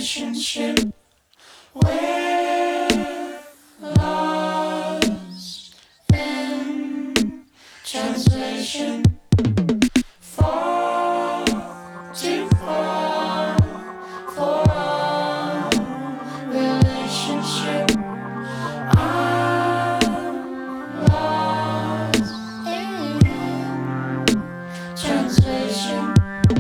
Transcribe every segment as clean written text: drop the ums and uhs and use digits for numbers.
relationship we're lost in translation. Fall too far for our relationship. I'm lost in translation.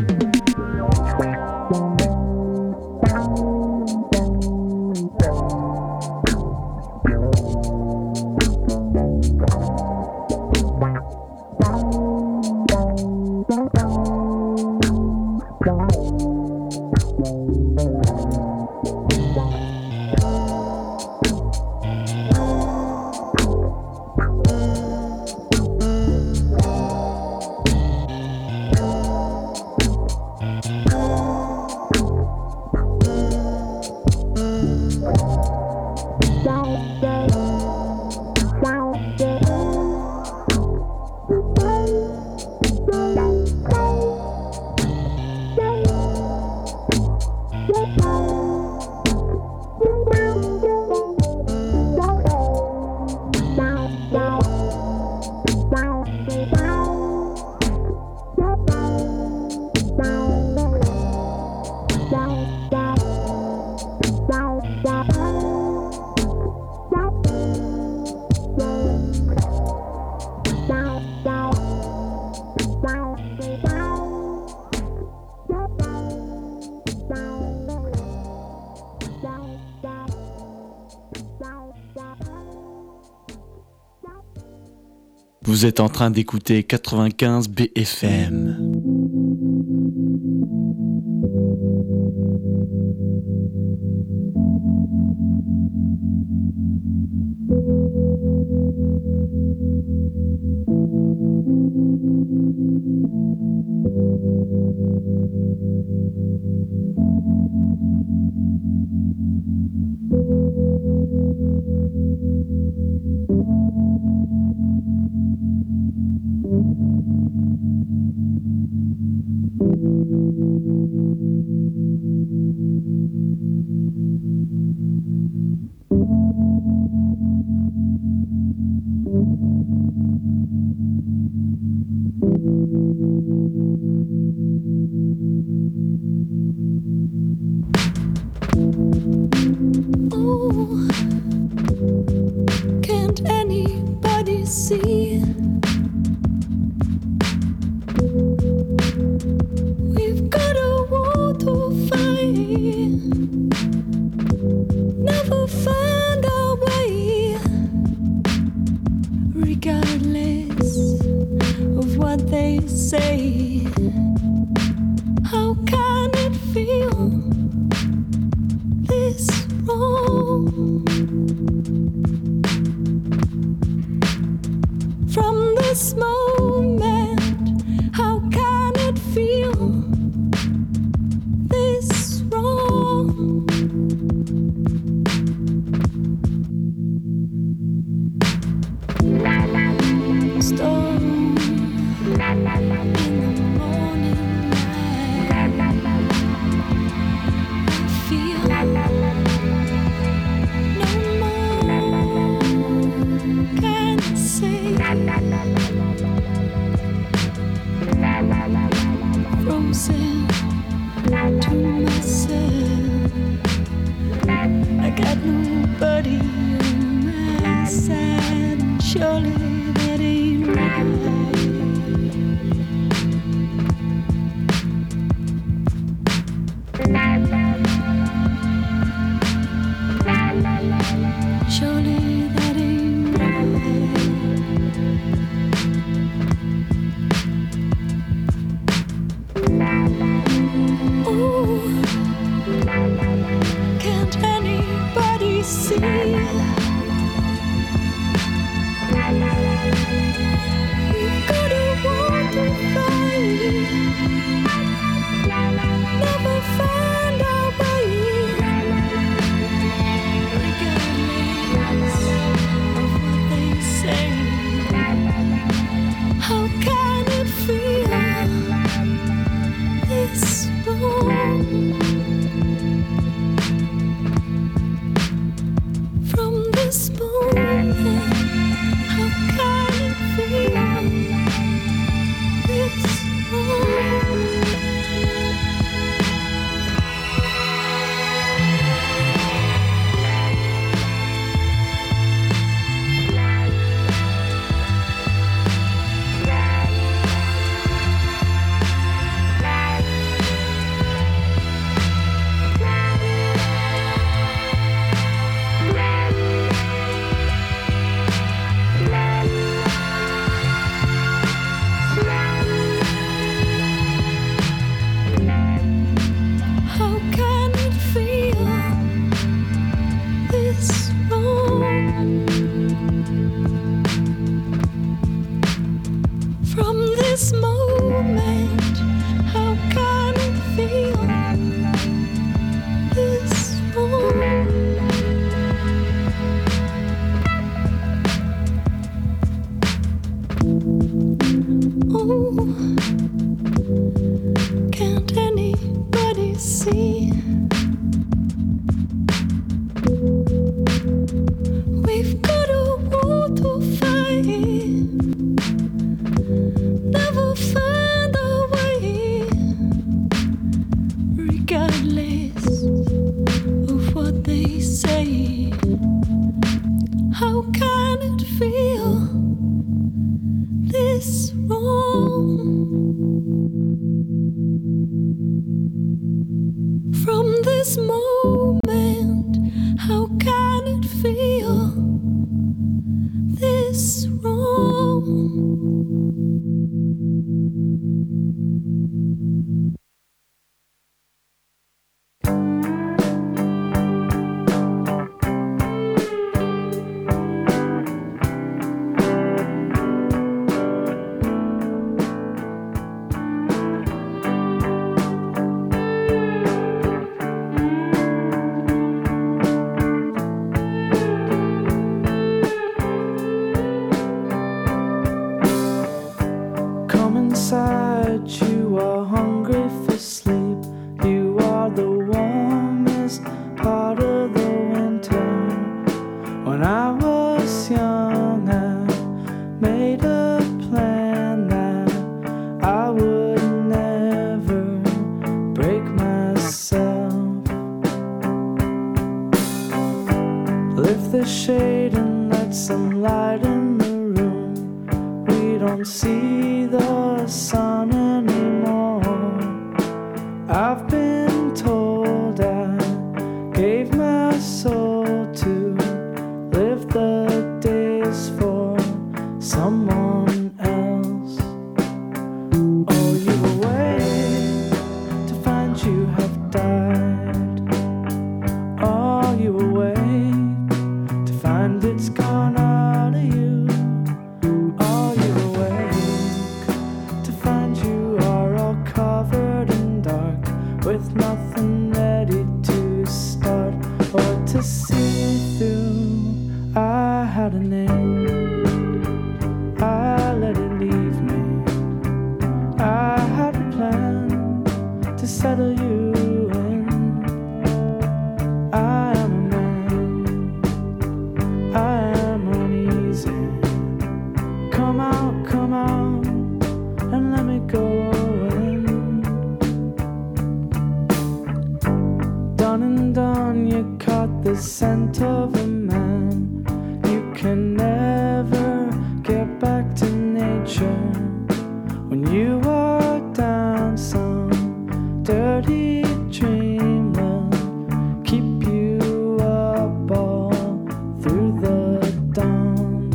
Vous êtes en train d'écouter 95 BFM. Oh, can't anybody see? We've got a war to fight. Never find our way, regardless of what they say. How can it feel this wrong? From this moment, how can it feel this wrong? Storm in the morning light, I feel no more can say. Frozen to myself, I got nobody on my side, and surely that ain't right. Surely that ain't right. Ooh, can't anybody see? We've got a war to fight. Never find our way, regardless of what they say. How can it feel this wrong? regardless of what they say. How can it feel this wrong? From this moment, how can it feel this wrong? You are hungry for sleep. You are the warmest part of the winter. When I was young, I made a plan that I would never break myself. Lift the shade and let some light in the room. We don't see the sun anymore. I've been told I gave my soul to live the days for someone else. Oh, you awake to find you have died. Oh, you awake to find it's gone out of you. Oh, you awake to find you are all covered in dark, with nothing ready to start or to see through. I had a name, I let it leave me. I had a plan to settle you in. I am a man, I am uneasy. Come out, and let me go in. Done and done, you caught the scent of a man. You can never get back to nature. When you are down, some dirty dream will keep you up all through the dawn.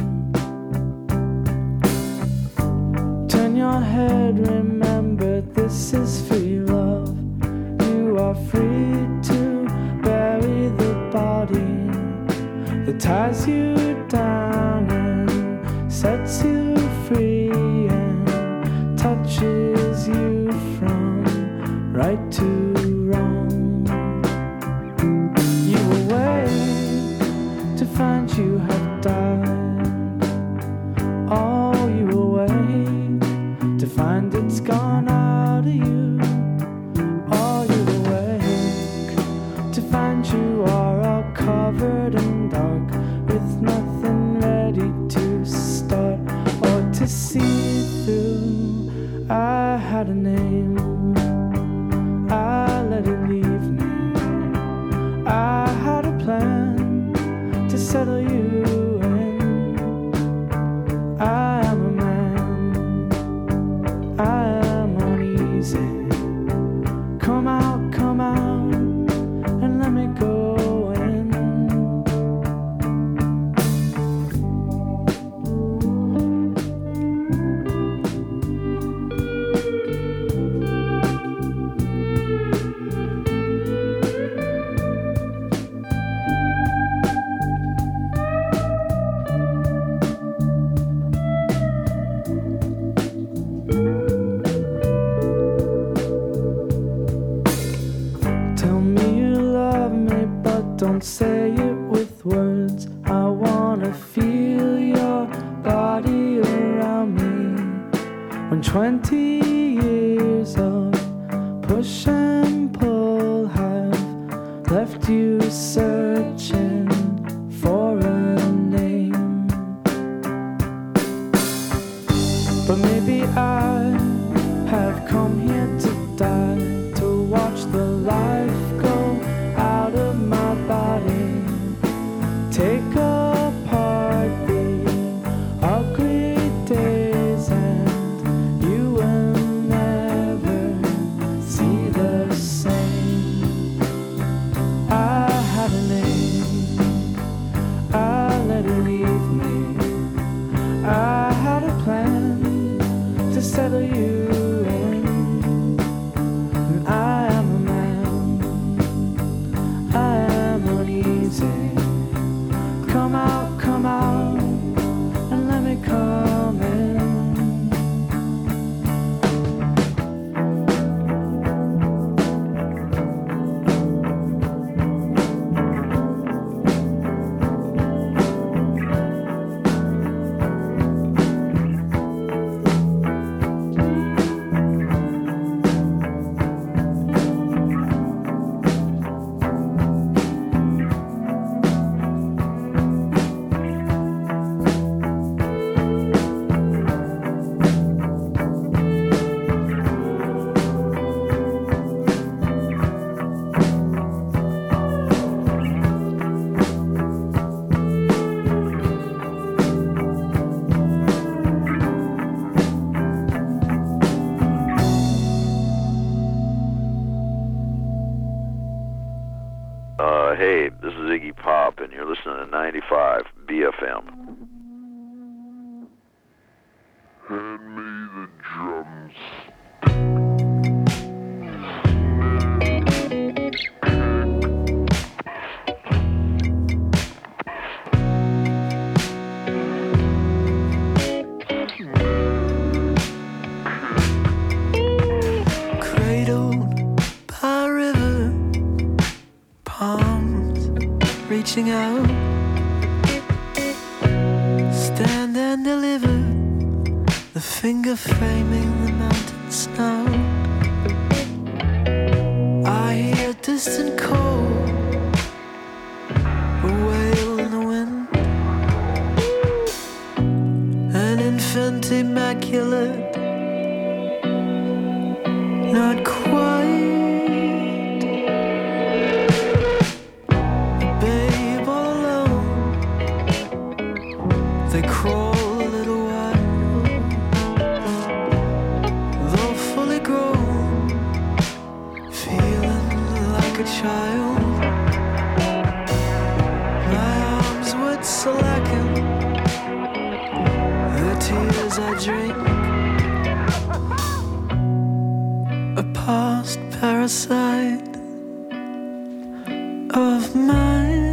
Turn your head, remember this is free love. You are free to bury the body that ties you down and sets you free and touches you from right to wrong. You awake to find you have died. Oh, you awake to find it's gone out of you. Oh, you awake to find you are all covered in dark, with nothing ready to start or to see through. I had a name, I let it leave me. I had a plan to settle you in. I am a man, I am uneasy. Come out, and let me go in. Tell me you love me, but don't say it with words. I wanna feel your body around me. When 20 years of push and pull have left you searching for a name. But maybe I have come here to die, to watch the life Hey, this is Iggy Pop, and you're listening to 95 BFM. Hand me the drums. Reaching out, stand and deliver, the finger framing the mountain snow. I hear a distant call, a wail in the wind, an infant immaculate, not quite. They crawl a little while, though fully grown, feeling like a child. My arms would slacken, the tears I drink, a past parasite of mine.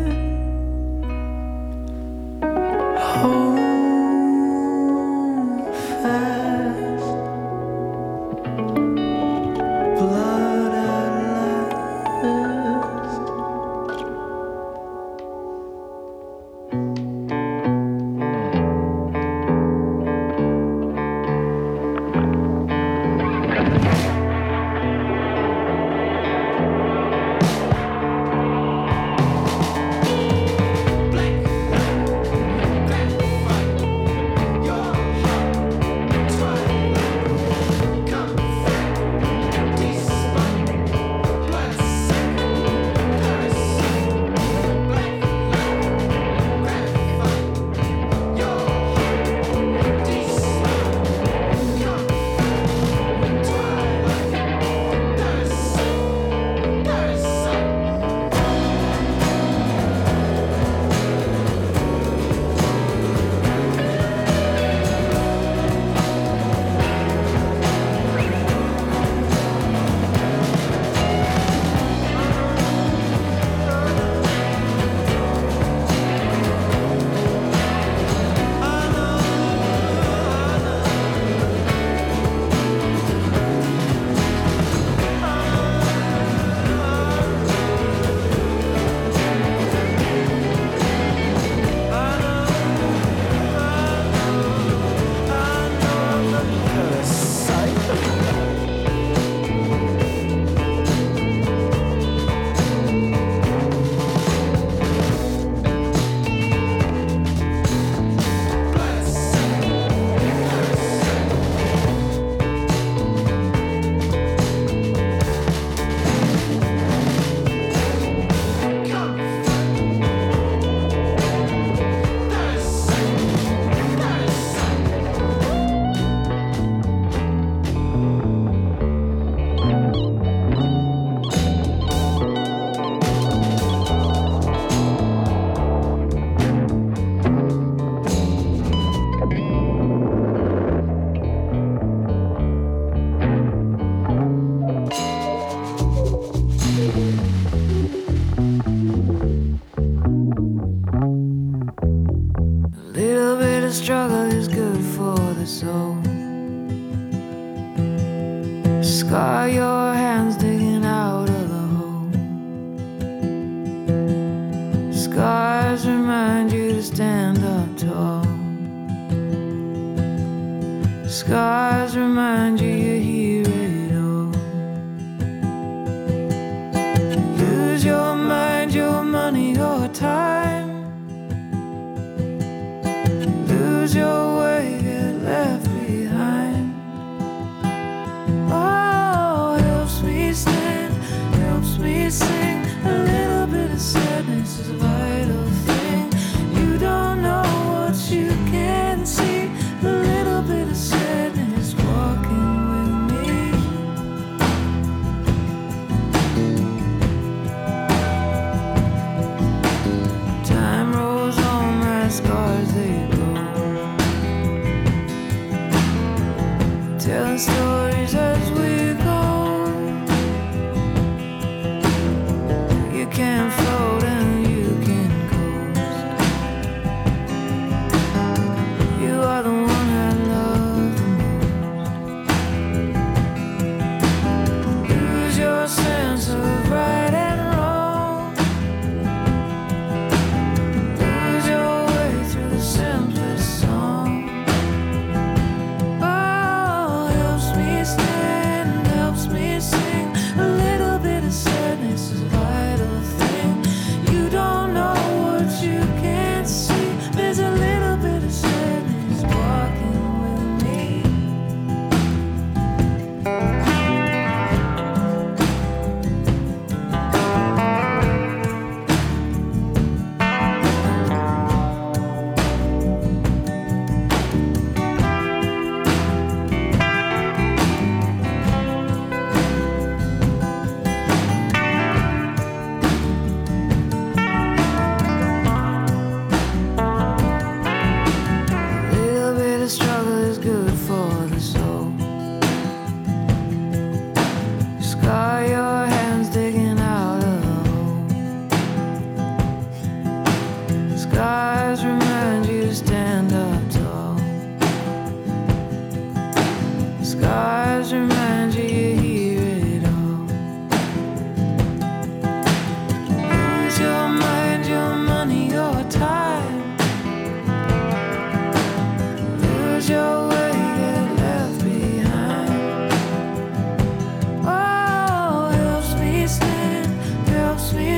Struggle is good for the soul. Scar your hands digging out of the hole. Scars remind you to stand up tall. Scars remind you you hear it all. Lose your mind, your money, your time. Lose your way, get left behind. Oh, helps me stand, helps me sing. A little bit of sadness is a vital thing. You don't know what you can see. A little bit of sadness walking with me.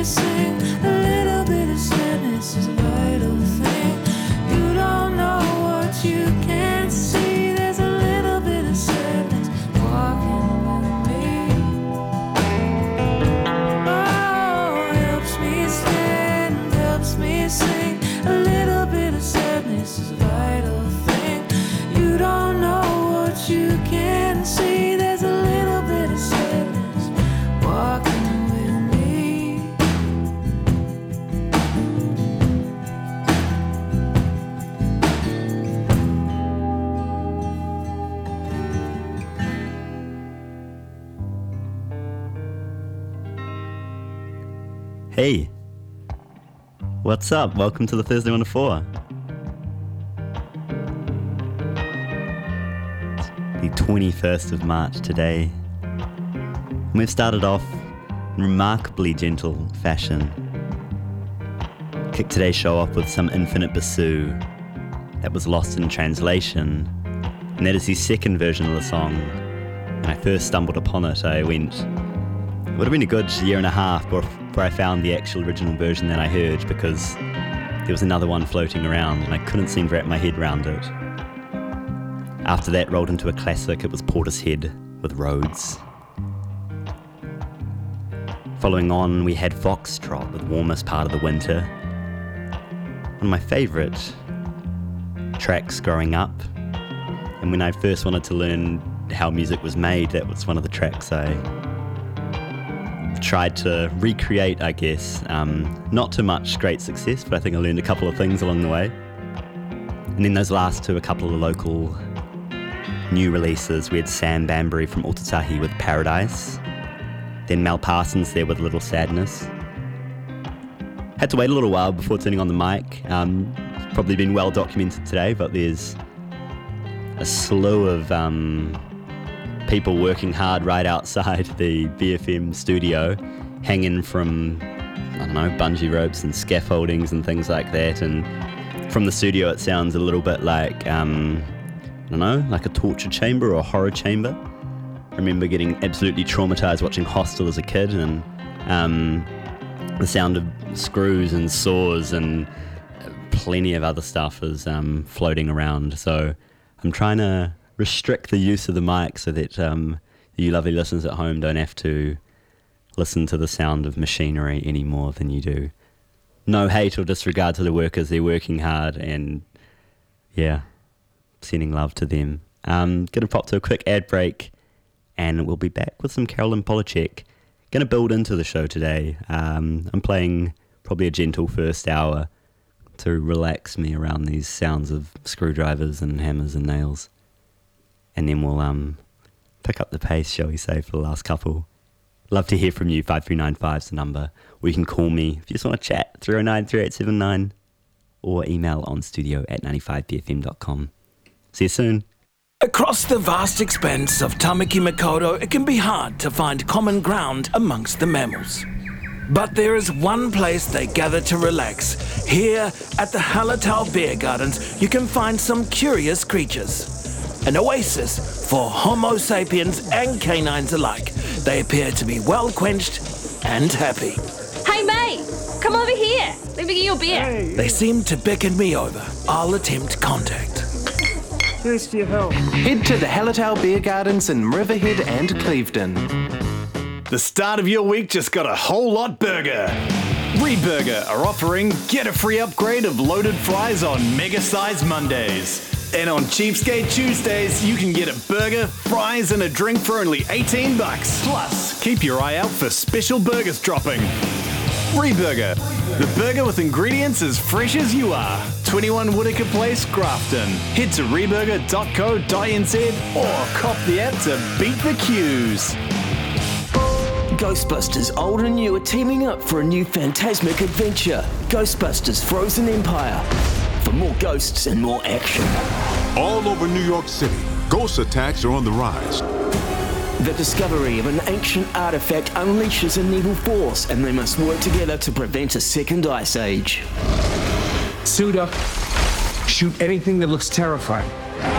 sing. A little bit of sadness is a vital thing. You don't know what you can't see. There's a little bit of sadness walking with me. Oh, helps me stand, helps me sing. A little bit of sadness is a vital thing. You don't know what you can see. There's a little bit of sadness walking with me. Hey, what's up? Welcome to the Thursday 1 to 4. The 21st of March today. And we've started off in remarkably gentle fashion. Kicked today's show off with some Infinite Bassoon that was lost in translation. And that is the second version of the song. When I first stumbled upon it, I went, it would have been a good year and a half before I found the actual original version that I heard, because there was another one floating around and I couldn't seem to wrap my head around it. After that, rolled into a classic. It was Portishead with Rhodes. Following on, we had Foxtrot with Warmest Part of the Winter. One of my favourite tracks growing up. And when I first wanted to learn how music was made, that was one of the tracks I tried to recreate, I guess. Not to much great success, but I think I learned a couple of things along the way. And then those last two, a couple of local new releases. We had Sam Banbury from Otatahi with Paradise. Then Mel Parsons there with Little Sadness. Had to wait a little while before turning on the mic. It's probably been well documented today, but there's a slew of people working hard right outside the BFM studio, hanging from, I don't know, bungee ropes and scaffoldings and things like that. And from the studio it sounds a little bit like, I don't know, like a torture chamber or a horror chamber. I remember getting absolutely traumatized watching Hostel as a kid, and the sound of screws and saws and plenty of other stuff is floating around. So I'm trying to restrict the use of the mic so that you lovely listeners at home don't have to listen to the sound of machinery any more than you do. No hate or disregard to the workers. They're working hard, and yeah, sending love to them. Gonna pop to a quick ad break, and we'll be back with some Carolyn Polachek. Gonna build into the show today. I'm playing probably a gentle first hour to relax me around these sounds of screwdrivers and hammers and nails. And then we'll pick up the pace, shall we say, for the last couple. Love to hear from you. 5395 is the number. Or you can call me if you just want to chat, 309-3879, or email on studio@95bfm.com. See you soon. Across the vast expanse of Tamaki Makaurau, it can be hard to find common ground amongst the mammals. But there is one place they gather to relax. Here at the Hallertau Beer Gardens, you can find some curious creatures. An oasis for Homo sapiens and canines alike. They appear to be well quenched and happy. Hey mate, come over here. Let me get your beer. They seem to beckon me over. I'll attempt contact. Here's for your help. Head to the Hallertau Beer Gardens in Riverhead and Clevedon. The start of your week just got a whole lot burger. Reburger are offering get a free upgrade of loaded fries on Mega Size Mondays. And on Cheapskate Tuesdays, you can get a burger, fries, and a drink for only $18. Plus, keep your eye out for special burgers dropping. Reburger, the burger with ingredients as fresh as you are. 21 Whitaker Place, Grafton. Head to reburger.co.nz or cop the app to beat the queues. Ghostbusters Old and New are teaming up for a new phantasmic adventure. Ghostbusters Frozen Empire. For more ghosts and more action. All over New York City, ghost attacks are on the rise. The discovery of an ancient artifact unleashes an evil force, and they must work together to prevent a second ice age. Suit up. Shoot anything that looks terrifying.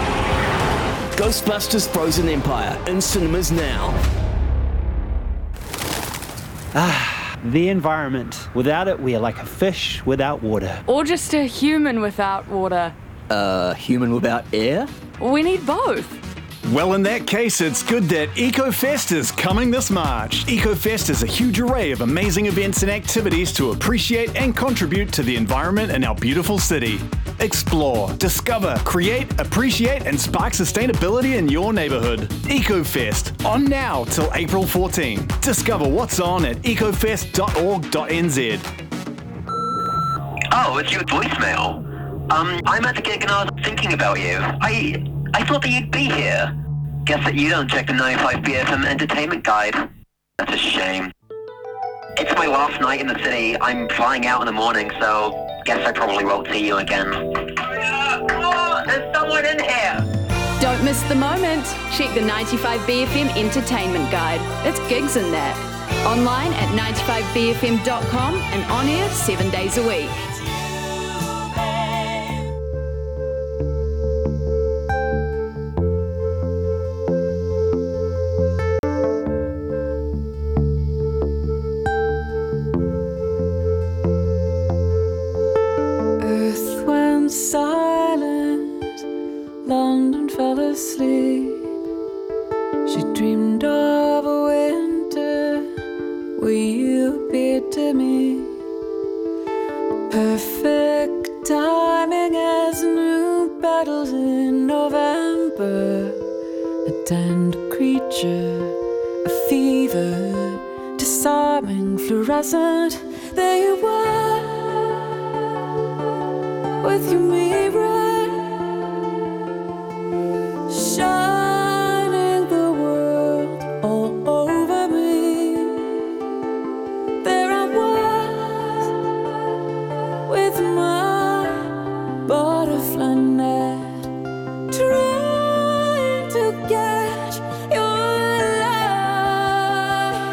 Ghostbusters Frozen Empire in cinemas now. The environment. Without it, we are like a fish without water. Or just a human without water. Human without air? We need both. Well, in that case, it's good that EcoFest is coming this March. EcoFest is a huge array of amazing events and activities to appreciate and contribute to the environment in our beautiful city. Explore, discover, create, appreciate, and spark sustainability in your neighborhood. EcoFest, on now till April 14. Discover what's on at ecofest.org.nz. Oh, it's your voicemail. I'm at the gig and I was thinking about you. I thought that you'd be here. Guess that you don't check the 95 BFM entertainment guide. That's a shame. It's my last night in the city. I'm flying out in the morning, so guess I probably won't see you again. Oh, there's someone in here! Don't miss the moment. Check the 95 BFM entertainment guide. It's gigs in there. Online at 95bfm.com and on air 7 days a week. Silent, London fell asleep. She dreamed of a winter where you appeared to me. Perfect timing as new battles in November. A tender creature, a fever, disarming, fluorescent. There you were, with your mirror, shining the world all over me. There I was, with my butterfly net, trying to catch your light.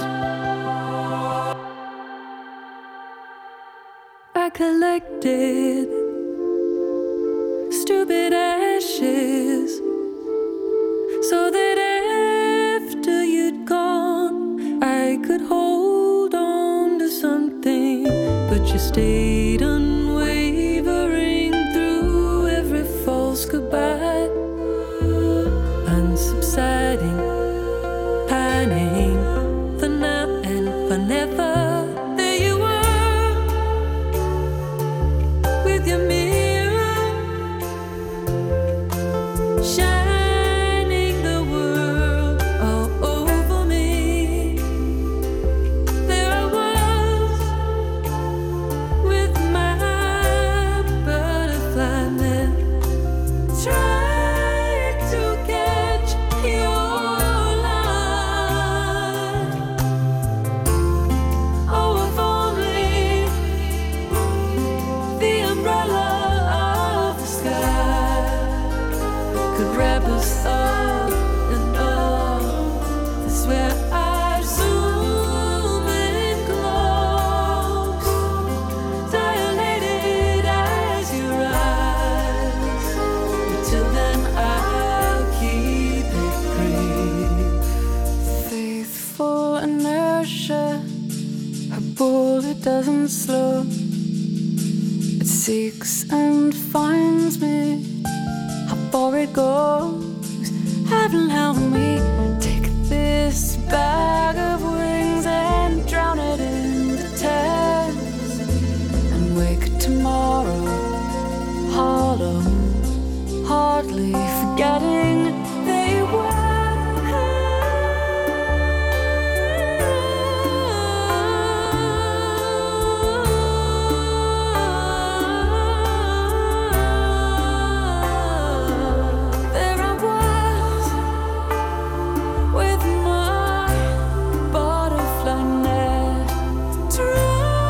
I collected stupid ashes, so that after you'd gone, I could hold on to something. But you stayed unwavering through every false goodbye, unsubsiding, pining for now and for never. There you were, with your shining the world all over me. There I was, with my butterfly net, trying to catch your light. Oh, if only the umbrella of the sky could wrap us all in love. That's where I'd zoom in close, dilated as your eyes. Until then I'll keep it brief. Faithful inertia, a bullet doesn't slow. It seeks and finds me. How far it goes, heaven help me. Take this bag of wings and drown it in the tears, and wake tomorrow hollow, hardly forgetting they were. With my butterfly net,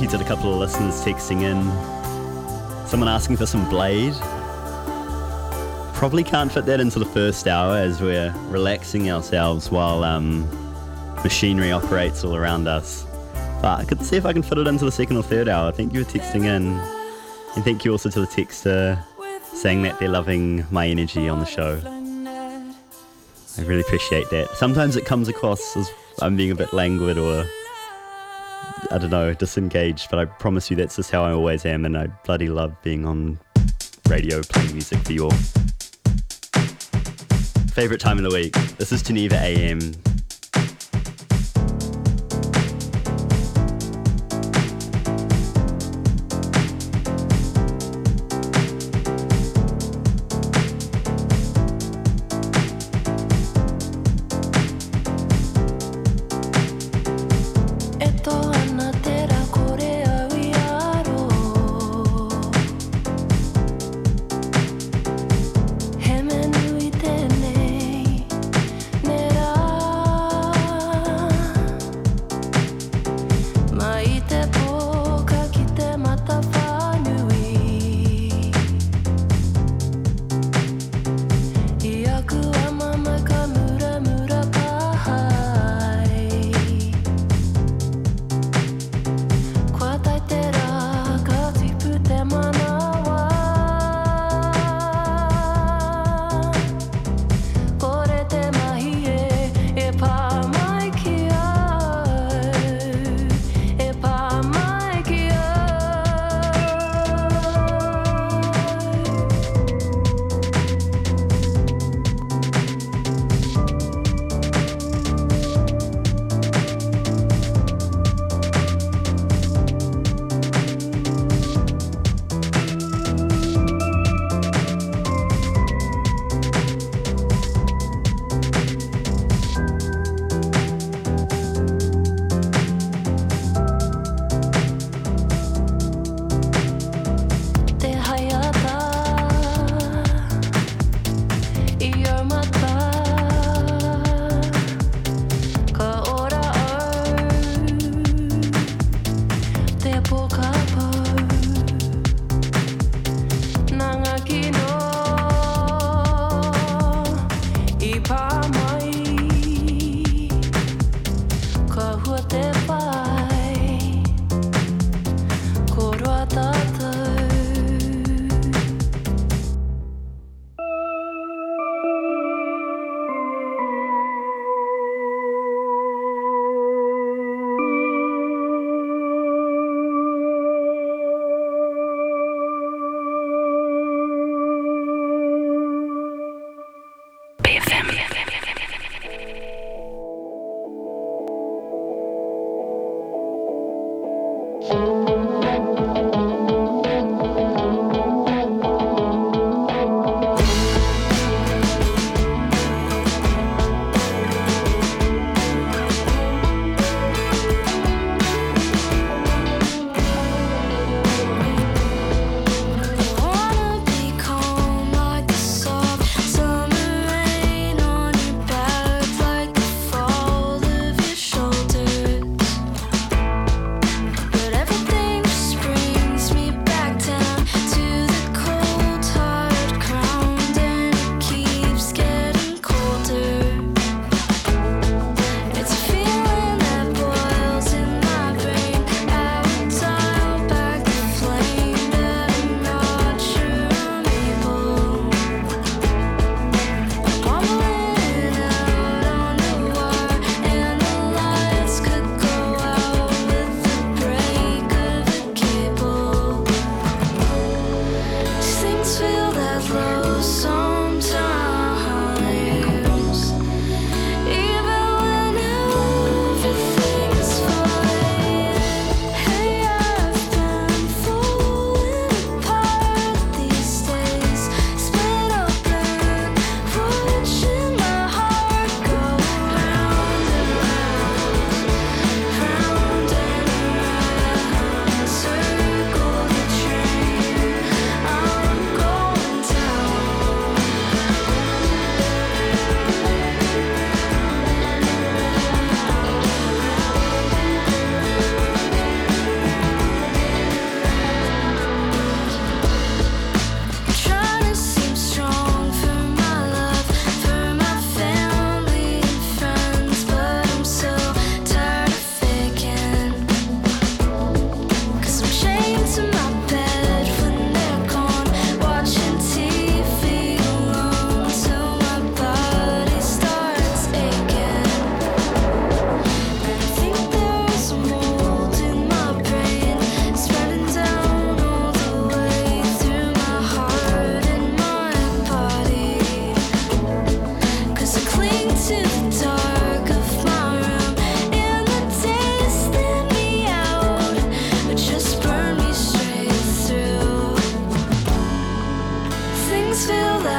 you to the couple of listeners texting in. Someone asking for some Blade. Probably can't fit that into the first hour as we're relaxing ourselves while machinery operates all around us. But I could see if I can fit it into the second or third hour. Thank you for texting in. And thank you also to the texter saying that they're loving my energy on the show. I really appreciate that. Sometimes it comes across as I'm being a bit languid or, I don't know, disengaged, but I promise you that's just how I always am, and I bloody love being on radio playing music for you all. Favourite time of the week. This is Geneva AM.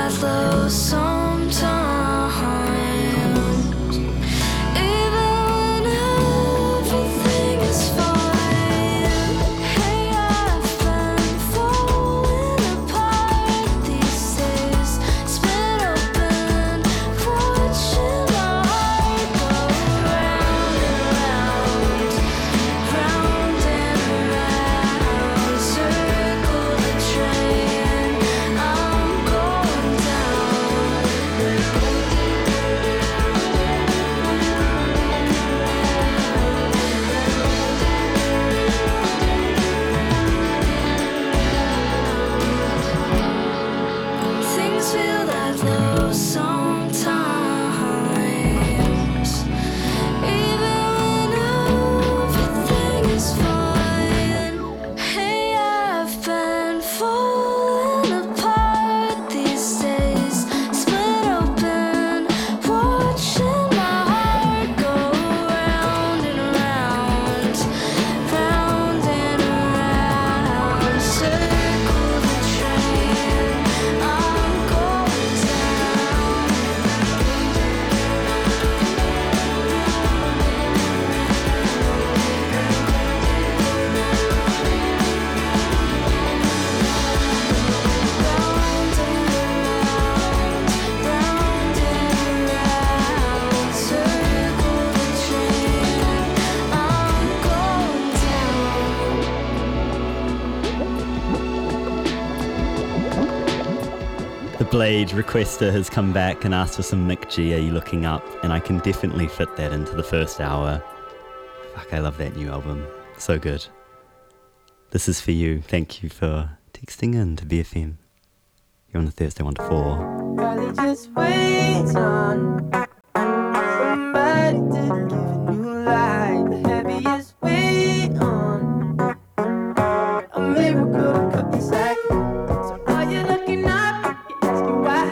that low sometimes. Blade requester has come back and asked for some Mick G, Are You Looking Up? And I can definitely fit that into the first hour. Fuck, I love that new album. So good. This is for you. Thank you for texting in to BFM. You're on the Thursday 1 to 4. Probably just wait on somebody to give a new light. The heaviest weight on a miracle to cut the sack. So are you looking up? You're asking why?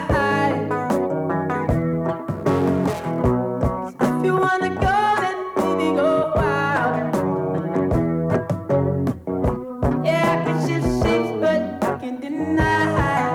'Cause if you wanna go, then baby go wild. Yeah, I can shift shapes, but I can deny.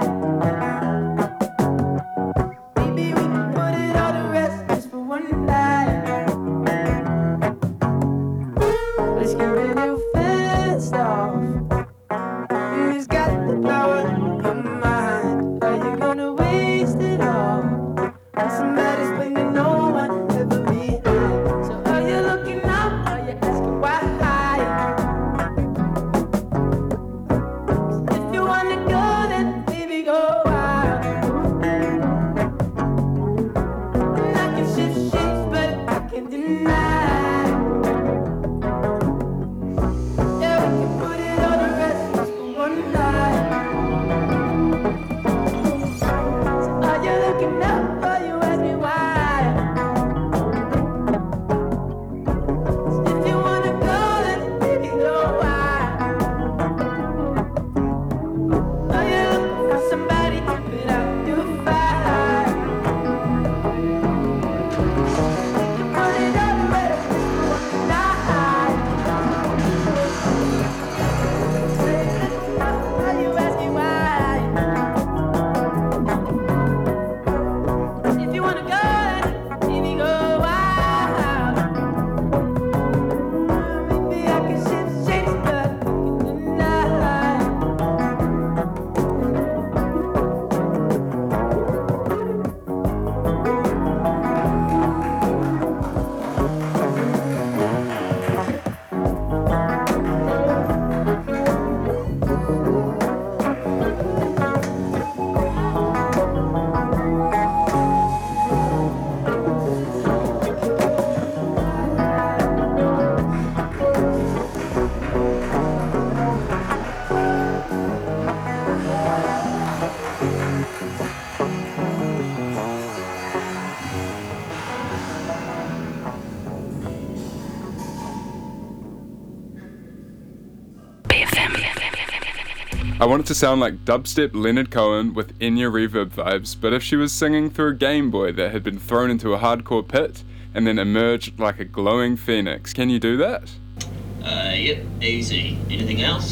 I want it to sound like dubstep Leonard Cohen with Enya reverb vibes, but if she was singing through a Game Boy that had been thrown into a hardcore pit and then emerged like a glowing phoenix. Can you do that? Yep, easy. Anything else?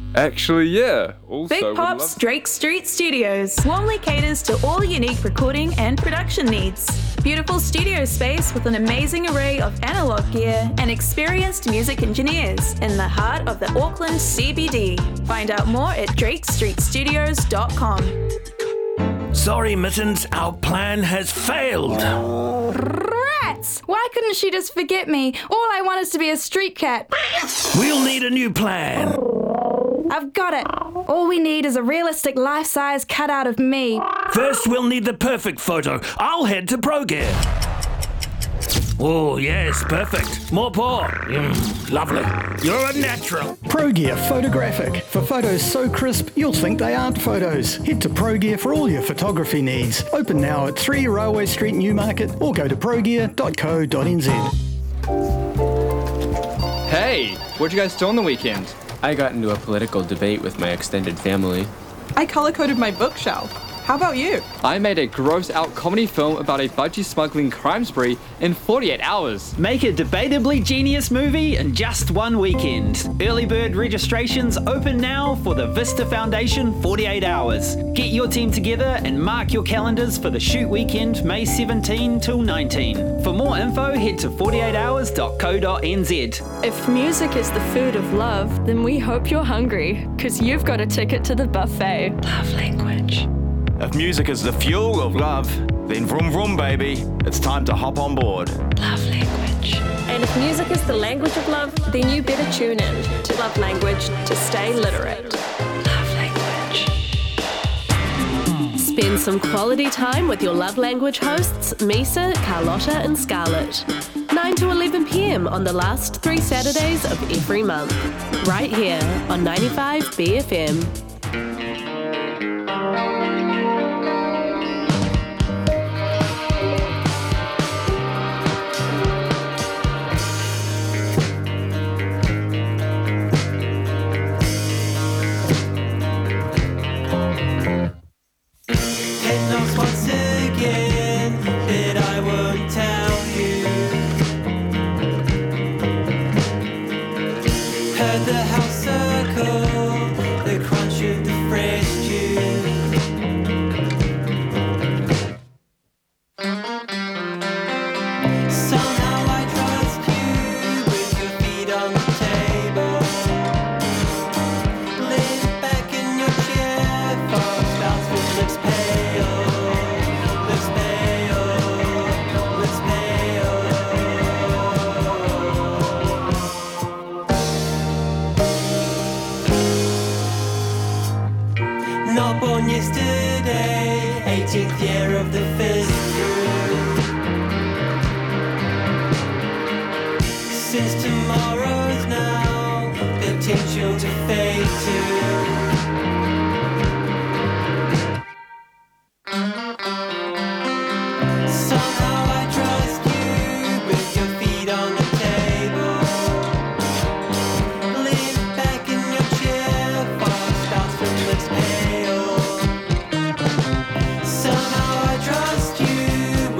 Actually, yeah. Also, Big would Pop's love- Drake Street Studios warmly caters to all unique recording and production needs. Beautiful studio space with an amazing array of analog gear and experienced music engineers in the heart of the Auckland CBD. Find out more at drakestreetstudios.com. Sorry, Mittens, our plan has failed. Rats! Why couldn't she just forget me? All I want is to be a street cat. We'll need a new plan. I've got it. All we need is a realistic life-size cutout of me. First, we'll need the perfect photo. I'll head to ProGear. Oh, yes, perfect. More pour. Lovely. You're a natural. ProGear Photographic. For photos so crisp, you'll think they aren't photos. Head to ProGear for all your photography needs. Open now at 3 Railway Street, Newmarket, or go to progear.co.nz. Hey, what'd you guys do on the weekend? I got into a political debate with my extended family. I color-coded my bookshelf. How about you? I made a gross-out comedy film about a budgie smuggling crime spree in 48 hours. Make a debatably genius movie in just one weekend. Early bird registrations open now for the Vista Foundation 48 Hours. Get your team together and mark your calendars for the shoot weekend, May 17 till 19. For more info, head to 48hours.co.nz. If music is the food of love, then we hope you're hungry, because you've got a ticket to the buffet. Love language. If music is the fuel of love, then vroom vroom baby, it's time to hop on board. Love language. And if music is the language of love, then you better tune in to Love Language to stay literate. Love language. Spend some quality time with your Love Language hosts, Misa, Carlotta and Scarlett. 9 to 11 p.m. on the last 3 Saturdays of every month. Right here on 95 BFM. Not born yesterday, 18th year of the fifth group. Since tomorrow's now, potential to fade too. Somehow I trust you with your feet on the table. Lean back in your chair, fast bounce from lips pale. Somehow I trust you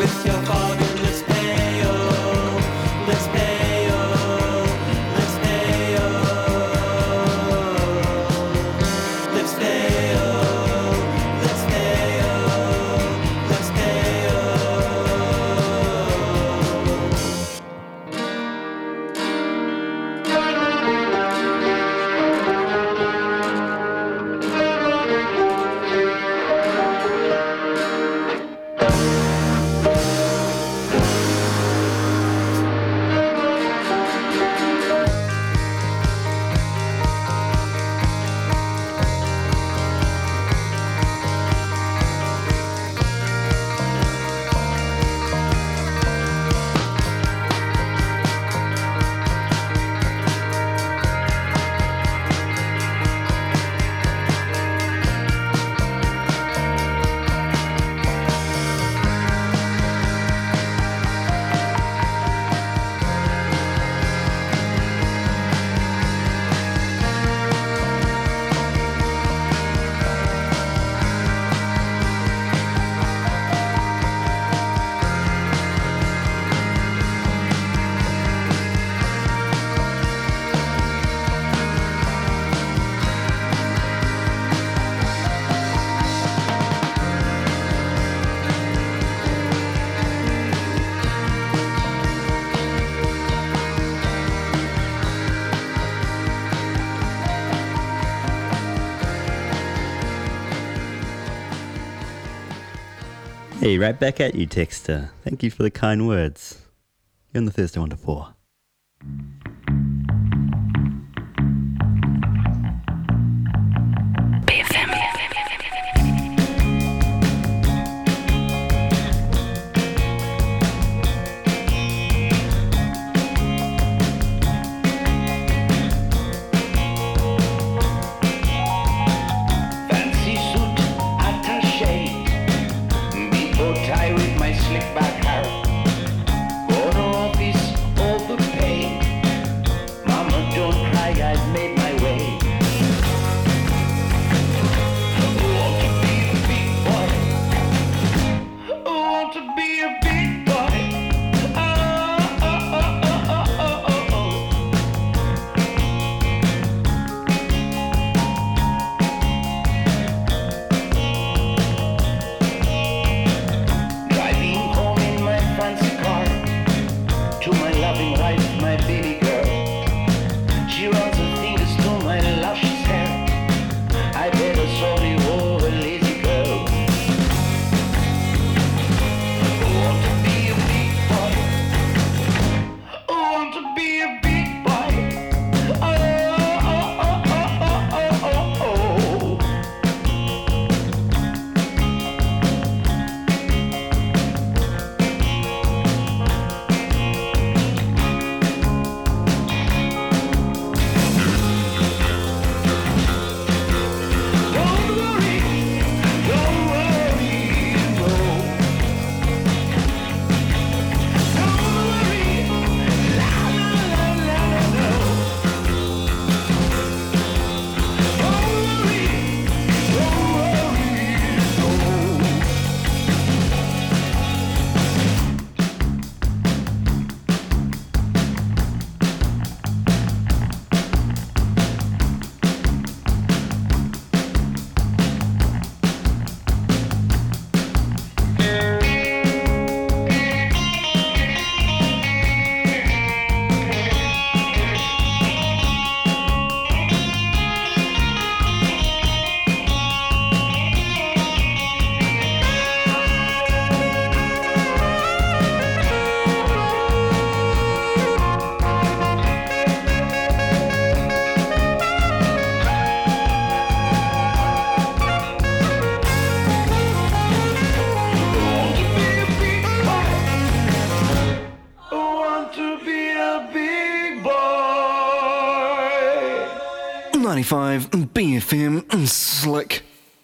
Hey, right back at you, Texter. Thank you for the kind words. You're on the Thursday 1 to 4. Fancy suit, attaché, big bow tie with my slick back hair. Go to office, overpay. Mama, don't cry, I've made my way. Want to be a big boy. Want to be a big boy. Driving home in my fancy car to my loving wife, my baby girl. She runs her fingers through my luscious hair. I better sorry, oh, a lazy girl. Want to be a big boy. Want to be a big boy. Want to be a big boy. 95 BFM Slick.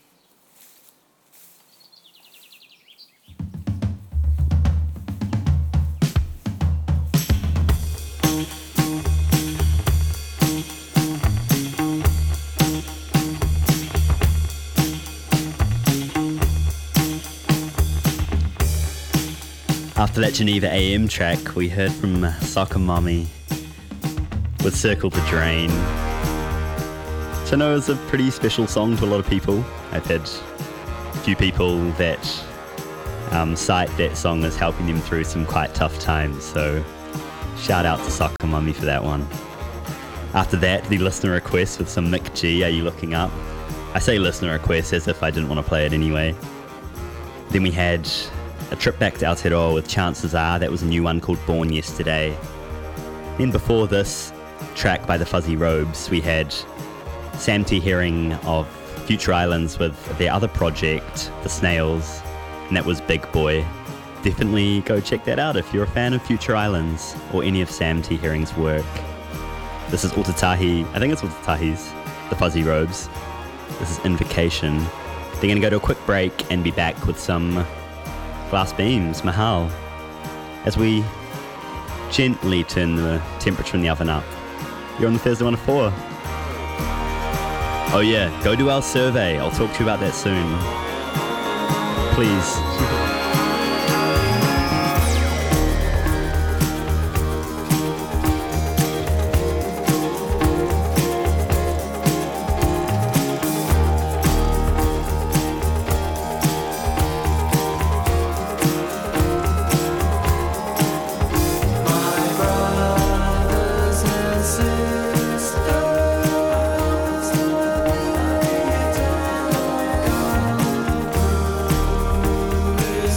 After that Geneva AM track, we heard from Soccer Mommy with Circle the Drain. So I know it's a pretty special song to a lot of people. I've had a few people that cite that song as helping them through some quite tough times, so shout out to Soccer Mommy for that one. After that, the listener request with some Mick G, Are You Looking Up? I say listener request as if I didn't want to play it anyway. Then we had a trip back to Aotearoa with Chances Are, that was a new one called Born Yesterday. Then before this track by the Fuzzy Robes, we had Sam T. Herring of Future Islands with their other project, The Snails, and that was Big Boy. Definitely go check that out if you're a fan of Future Islands or any of Sam T. Herring's work. This is Otatahi, I think it's Otatahi's, The Fuzzy Robes. This is Invocation. They're going to go to a quick break and be back with some Glass Beams, Mahal, as we gently turn the temperature in the oven up. You're on the Thursday 1 to 4. Oh yeah, go do our survey. I'll talk to you about that soon. Please. Sisters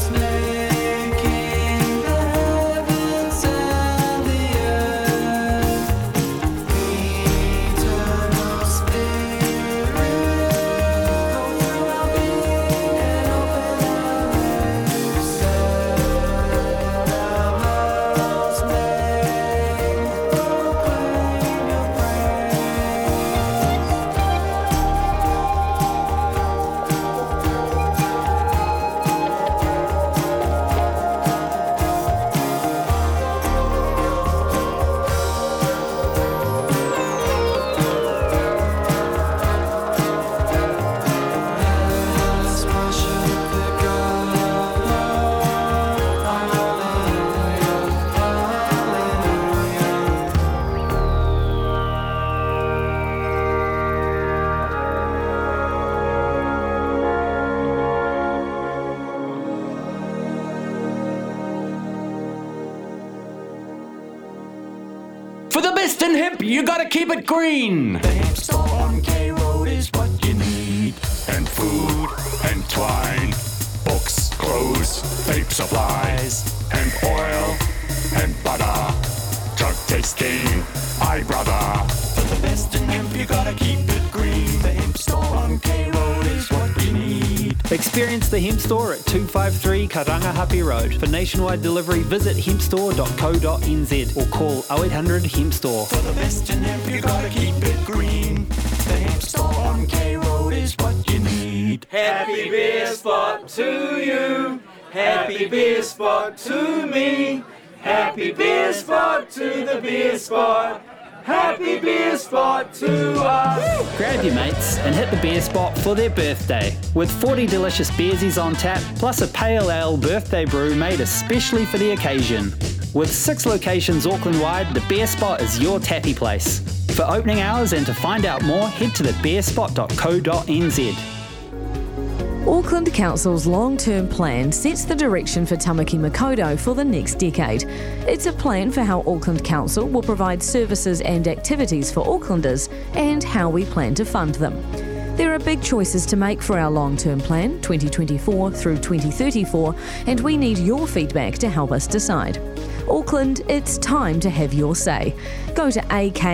best in hemp, you gotta keep it green. The hemp store on K Road is what you need. And food and twine, books, clothes, vape supplies, and oil and butter. Drug tasting, aye brother. For the best in hemp, you gotta keep it green. The hemp store on K Road is what you need. Experience the Hemp Store at 253 Karangahape Road. For nationwide delivery, visit hempstore.co.nz or call 0800 Hemp Store. For the best in hemp, you gotta keep it green. The hemp store on K Road is what you need. Happy beer spot to you. Happy beer spot to me. Happy beer spot to the beer spot. Happy beer spot to us. Grab your mates and hit the beer spot for their birthday. With 40 delicious beersies on tap, plus a pale ale birthday brew made especially for the occasion. With 6 locations Auckland-wide, the beer spot is your tappy place. For opening hours and to find out more, head to thebeerspot.co.nz. Auckland Council's long-term plan sets the direction for Tamaki Makaurau for the next decade. It's a plan for how Auckland Council will provide services and activities for Aucklanders and how we plan to fund them. There are big choices to make for our long-term plan, 2024 through 2034, and we need your feedback to help us decide. Auckland, it's time to have your say. Go to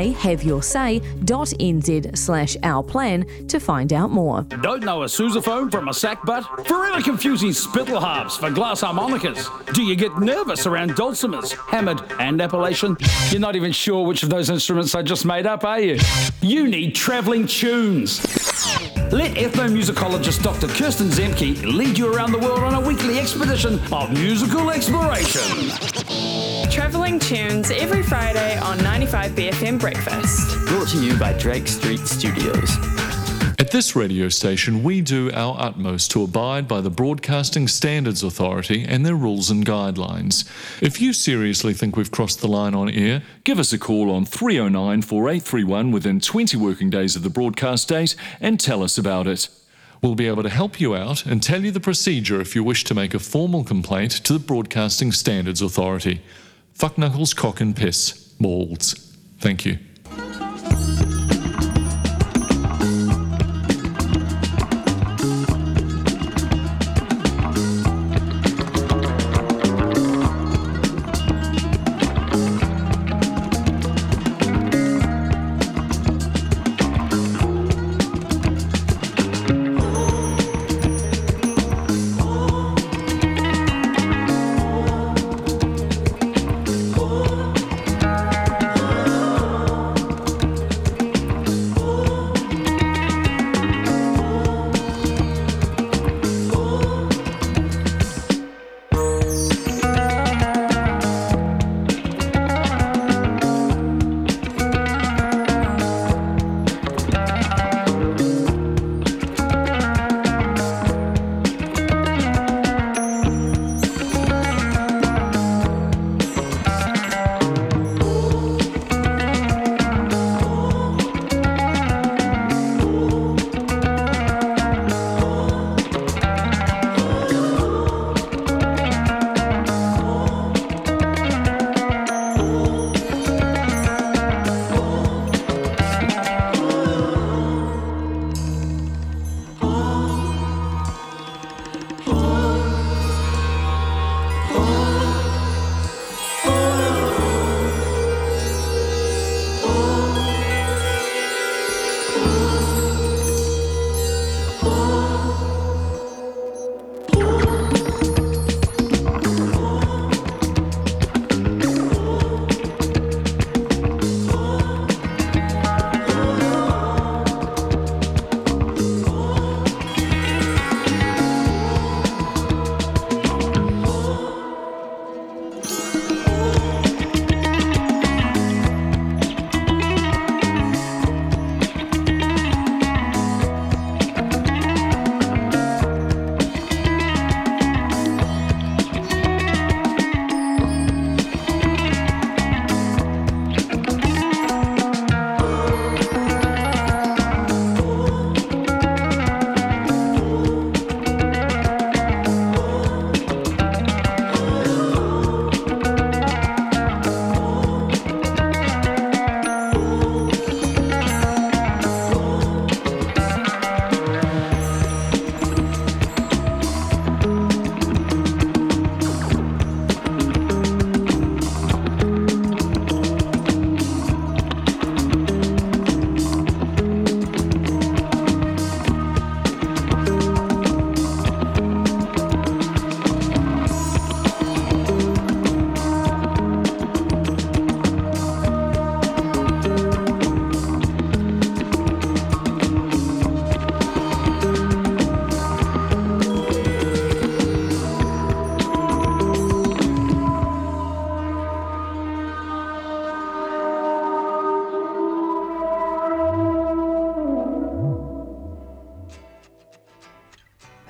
akhaveyoursay.nz/ourplan to find out more. Don't know a sousaphone from a sack butt? Forever confusing spittle halves for glass harmonicas. Do you get nervous around dulcimers, hammered and Appalachian? You're not even sure which of those instruments I just made up, are you? You need travelling tunes. Let ethnomusicologist Dr. Kirsten Zemke lead you around the world on a weekly expedition of musical exploration. Travelling Tunes every Friday on 95BFM Breakfast. Brought to you by Drake Street Studios. At this radio station, we do our utmost to abide by the Broadcasting Standards Authority and their rules and guidelines. If you seriously think we've crossed the line on air, give us a call on 309 4831 within 20 working days of the broadcast date and tell us about it. We'll be able to help you out and tell you the procedure if you wish to make a formal complaint to the Broadcasting Standards Authority. Fuck knuckles, cock and piss. Balls. Thank you.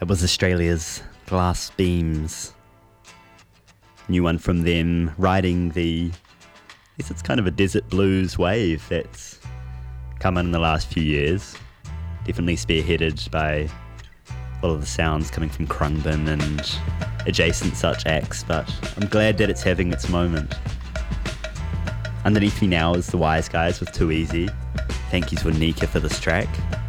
It was Australia's Glass Beams. New one from them, riding the, I guess it's kind of a desert blues wave that's come in the last few years. Definitely spearheaded by a lot of the sounds coming from Krungbin and adjacent such acts, but I'm glad that it's having its moment. Underneath me now is the Wise Guys with Too Easy. Thank you to Anika for this track.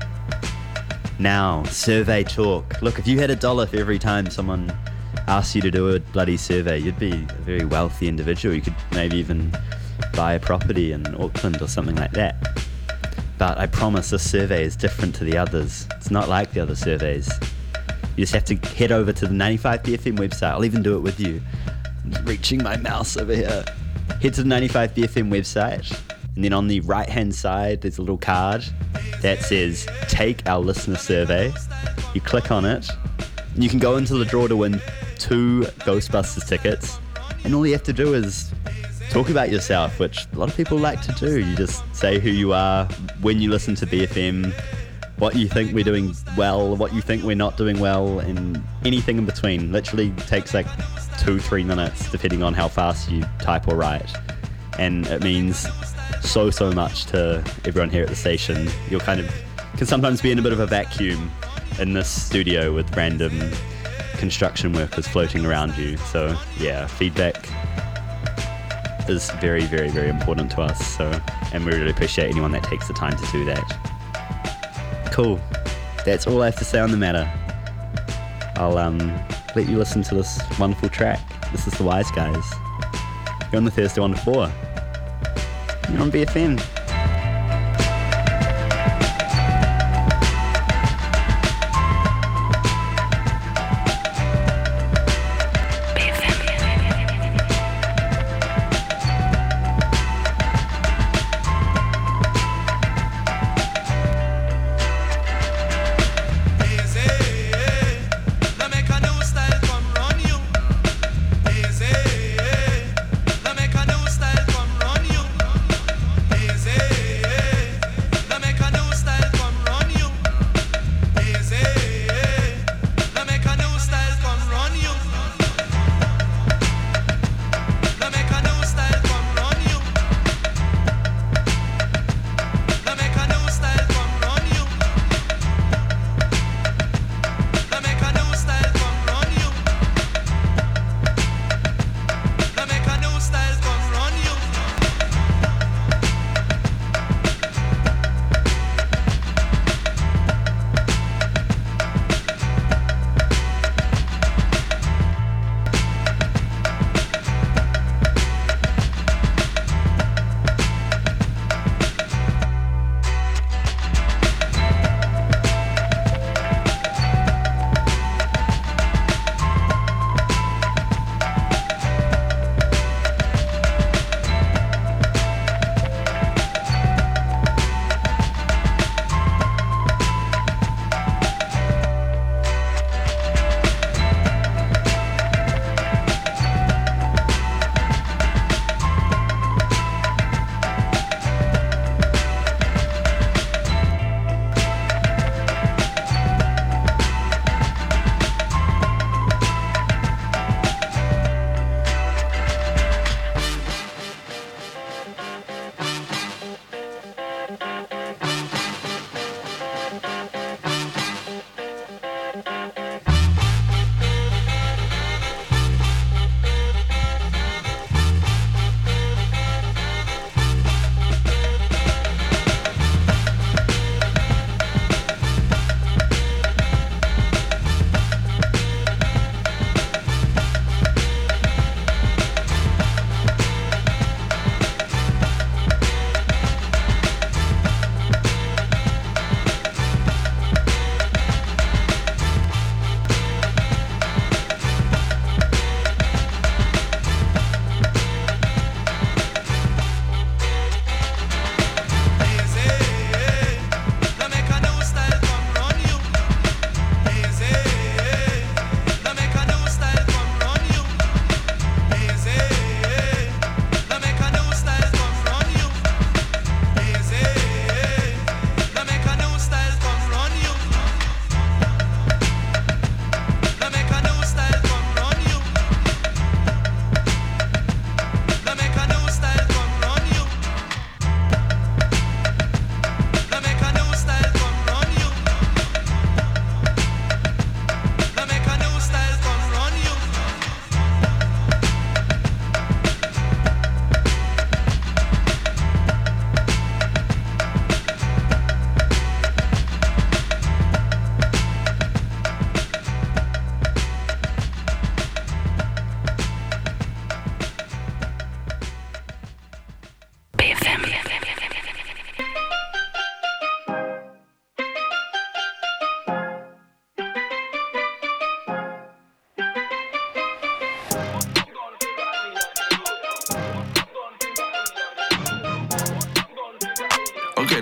Now, survey talk. Look, if you had $1 for every time someone asked you to do a bloody survey, you'd be a very wealthy individual. You could maybe even buy a property in Auckland or something like that. But I promise this survey is different to the others. It's not like the other surveys. You just have to head over to the 95BFM website. I'll even do it with you. I'm just reaching my mouse over here. Head to the 95BFM website, and then on the right-hand side, there's a little card that says, take our listener survey. You click on it, and you can go into the draw to win 2 Ghostbusters tickets. And all you have to do is talk about yourself, which a lot of people like to do. You just say who you are, when you listen to BFM, what you think we're doing well, what you think we're not doing well, and anything in between. Literally takes like 2-3 minutes, depending on how fast you type or write. And it means so much to everyone here at the station. You'll kind of, can sometimes be in a bit of a vacuum in this studio with random construction workers floating around you. So yeah, feedback is very, very, very important to us. So, and we really appreciate anyone that takes the time to do that. Cool. That's all I have to say on the matter. I'll let you listen to this wonderful track. This is the Wise Guys. You're on the Thursday 1 to 4. You're on BFM. Easy,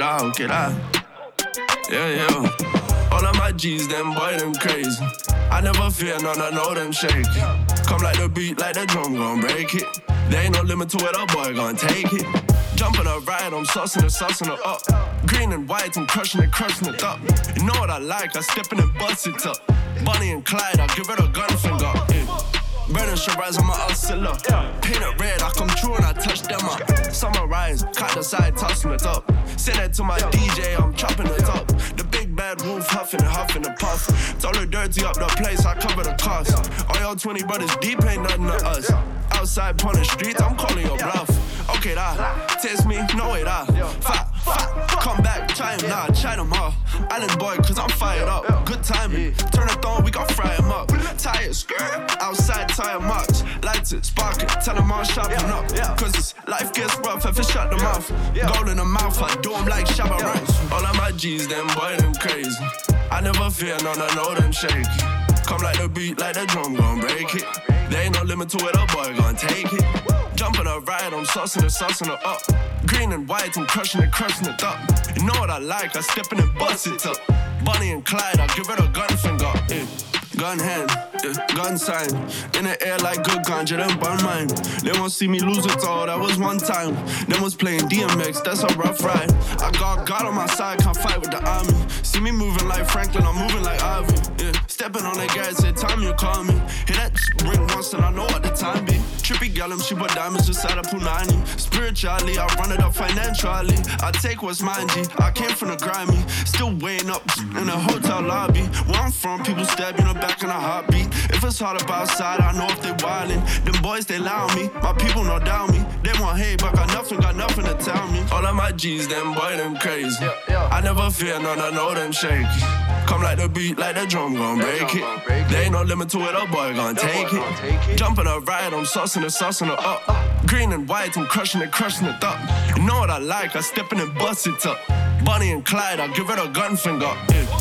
Yeah. All of my G's, them boy, them crazy. I never fear none, I know them shake. Come like the beat, like the drum gon' break it. There ain't no limit to where the boy gon' take it. Jumping a ride, I'm sussing it up. Green and white, I'm crushing it up. You know what I like, I step in and bust it up. Bonnie and Clyde, I give it a gun finger. Yeah. Burning Shiraz on my oscilla. Paint it red, I come true and I touch them up. Summarize, cut the side, tossing it up. Send it to my DJ, I'm chopping it up. The big bad wolf huffing and puff. Totally dirty up the place, I cover the cost. All y'all 20 brothers deep ain't nothing to us. Outside on the streets, I'm calling your bluff. Okay, test me, no way, Fat, come back, try him, try them all. Island boy, cause I'm fired up. Good timing, turn it on, we gon' fry him up. Tired, skirt, outside tire marks. Lights it, spark it, tell them all sharpen up. Cause this life gets rough if it shut them off. Gold in the mouth, I do them like Shabba Ranks. All of my G's, them boy, them crazy. I never fear none, I know them shaky. Come like the beat, like the drum gon' break it. There ain't no limit to where the boy gon' take it. Jumping a ride, I'm sussing it up. Green and white, I'm crushing it up. You know what I like, I step in and bust it up. Bonnie and Clyde, I give it a gun finger. Yeah. Gun hand, gun sign. In the air like good ganja, them burn mine. They won't see me lose it all, that was one time. Them was playing DMX, that's a rough ride. I got God on my side, can't fight with the army. See me moving like Franklin, I'm moving like Ivy. Yeah. Stepping on the gas, said time you call me. Hit that ring once and I know what the time be. Trippy gal, she put diamonds just out of Punani. Spiritually, I run it up financially. I take what's mine, G. I came from the grimy. Still weighing up in a hotel lobby. Where I'm from, people stab you in the back in a heartbeat. If it's hard up outside, I know if they wildin'. Them boys, they lie on me. My people no doubt me. They want hate, but got nothing to tell me. All of my G's, them boy, them crazy. I never fear none, I know them shaky. Come like the beat, like the drum gon' break it. There ain't no limit to where the boy gon' take it. Jumping a ride, I'm sussing it up. Green and white, I'm crushing it up. You know what I like, I step in and bust it up. Bonnie and Clyde, I give it a gun finger. Yeah.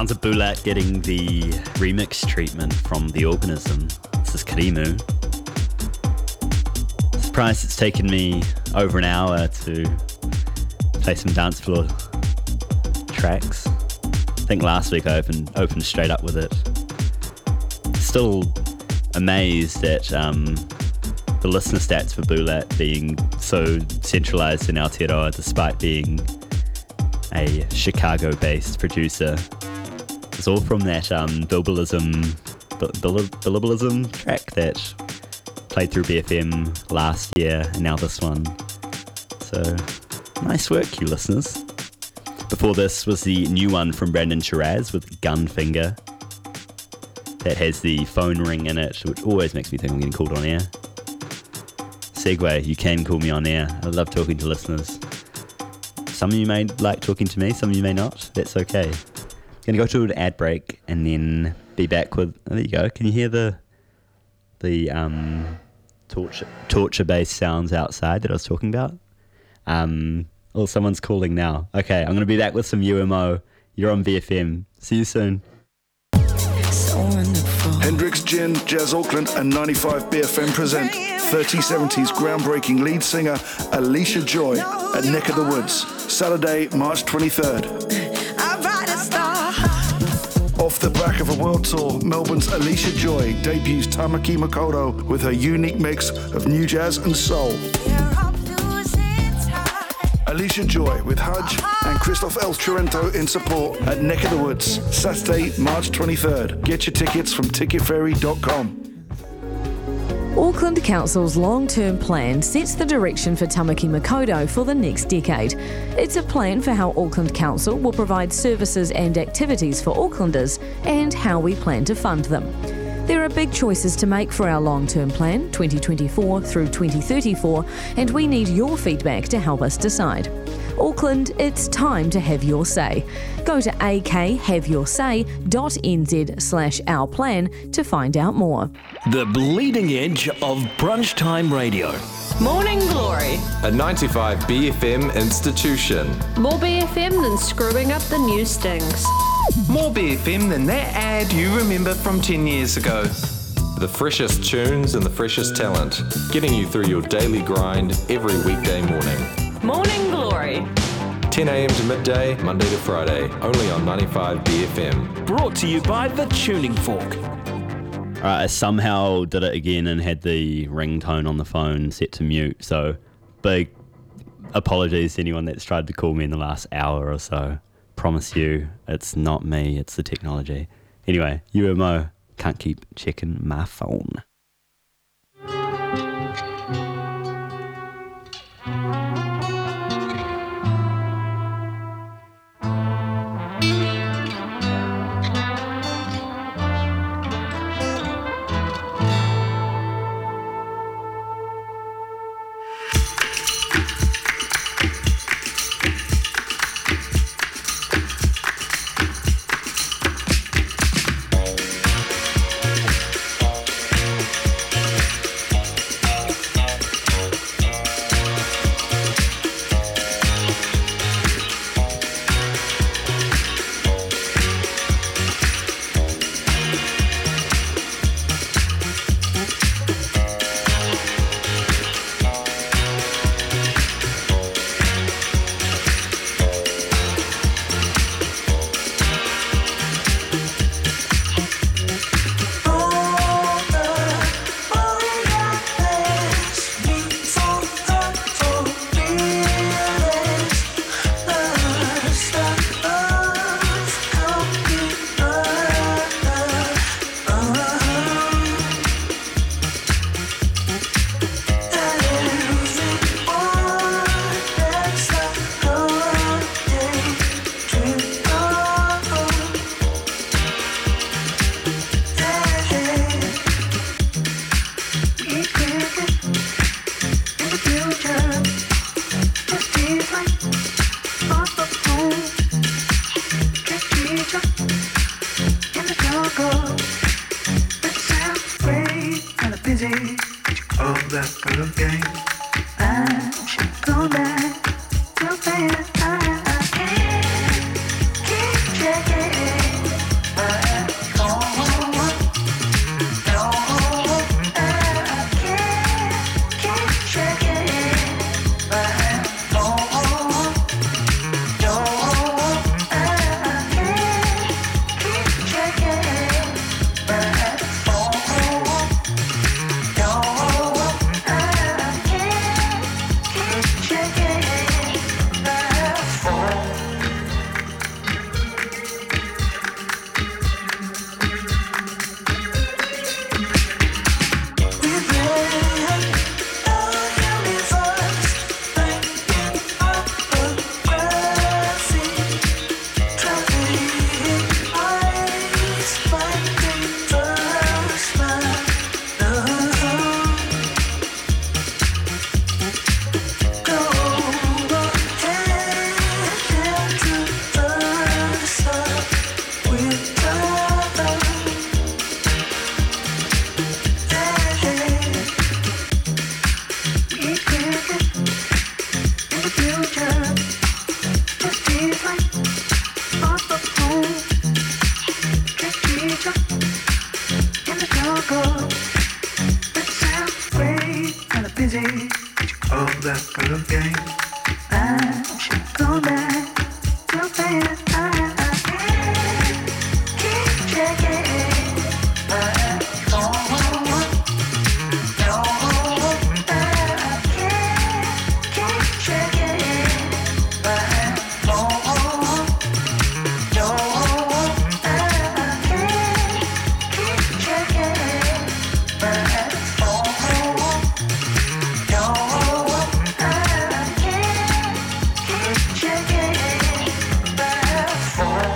Sounds of Bulat getting the remix treatment from The Organism. This is Karimu. Surprised it's taken me over an hour to play some dance floor tracks. I think last week I opened straight up with it. Still amazed at the listener stats for Bulat being so centralized in Aotearoa despite being a Chicago-based producer. It's all from that Billabilism track that played through BFM last year and now this one. So, nice work, you listeners. Before this was the new one from Brandon Shiraz with Gunfinger. That has the phone ring in it, which always makes me think I'm getting called on air. Segway, you can call me on air. I love talking to listeners. Some of you may like talking to me, some of you may not. That's okay. Gonna go to an ad break and then be back with... Oh, there you go. Can you hear the torture-based sounds outside that I was talking about? Oh, someone's calling now. Okay, I'm gonna be back with some UMO. You're on BFM. See you soon. Hendrix Gin, Jazz Auckland and 95 BFM present 3070s groundbreaking lead singer Alicia Joy at Neck of the Woods, Saturday, March 23rd. Off the back of a world tour, Melbourne's Alicia Joy debuts Tamaki Makoto with her unique mix of new jazz and soul. Alicia Joy with Hudge and Christoph El Trento in support at Neck of the Woods, Saturday, March 23rd. Get your tickets from ticketferry.com. Auckland Council's long-term plan sets the direction for Tamaki Makaurau for the next decade. It's a plan for how Auckland Council will provide services and activities for Aucklanders and how we plan to fund them. There are big choices to make for our long-term plan, 2024 through 2034, and we need your feedback to help us decide. Auckland, it's time to have your say. Go to akhayoursay.nz/ourplan to find out more. The bleeding edge of brunch time radio. Morning Glory. A 95 BFM institution. More BFM than screwing up the news stings. More BFM than that ad you remember from 10 years ago. The freshest tunes and the freshest talent, getting you through your daily grind every weekday morning. Morning Glory. 10 a.m. to midday, Monday to Friday, only on 95 BFM. Brought to you by The Tuning Fork. I somehow did it again and had the ringtone on the phone set to mute, so big apologies to anyone that's tried to call me in the last hour or so. Promise you, it's not me, it's the technology. Anyway, UMO, can't keep checking my phone. Checking. busy. Could you call back again? I should go back to bed. I can't keep checking my phone. No, I can't keep checking my phone. No, I can't keep checking my phone. No, I can't keep checking my phone.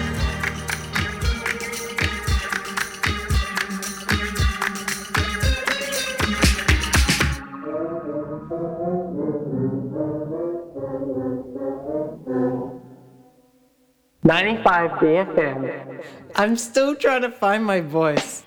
.95 BFM. I'm still trying to find my voice.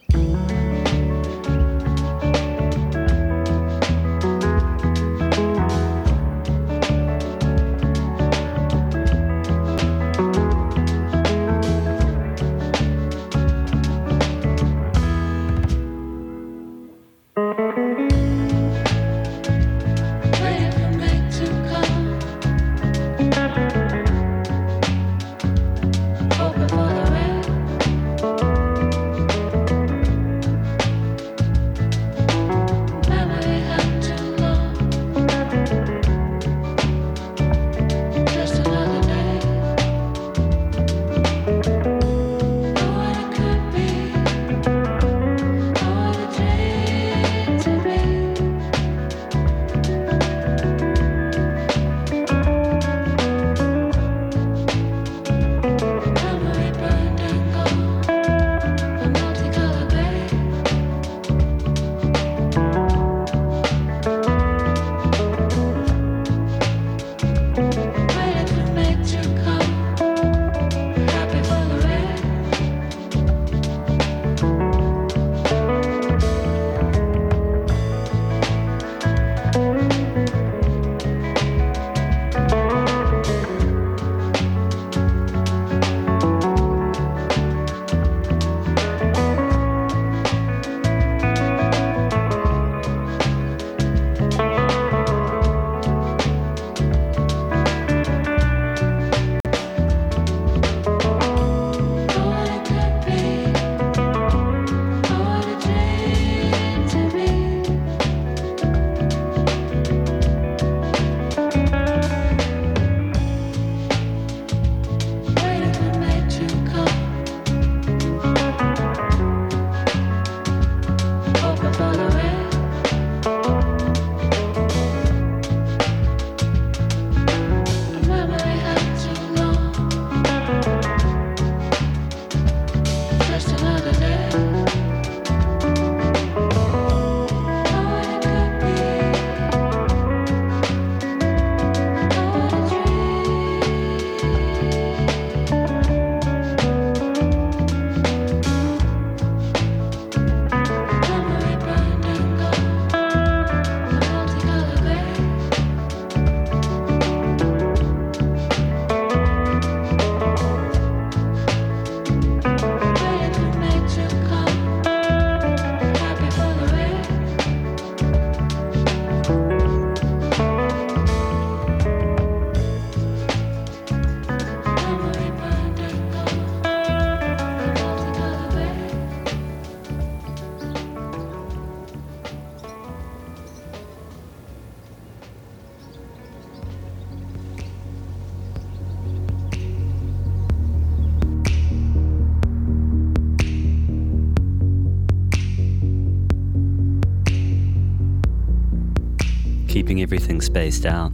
Keeping everything spaced out.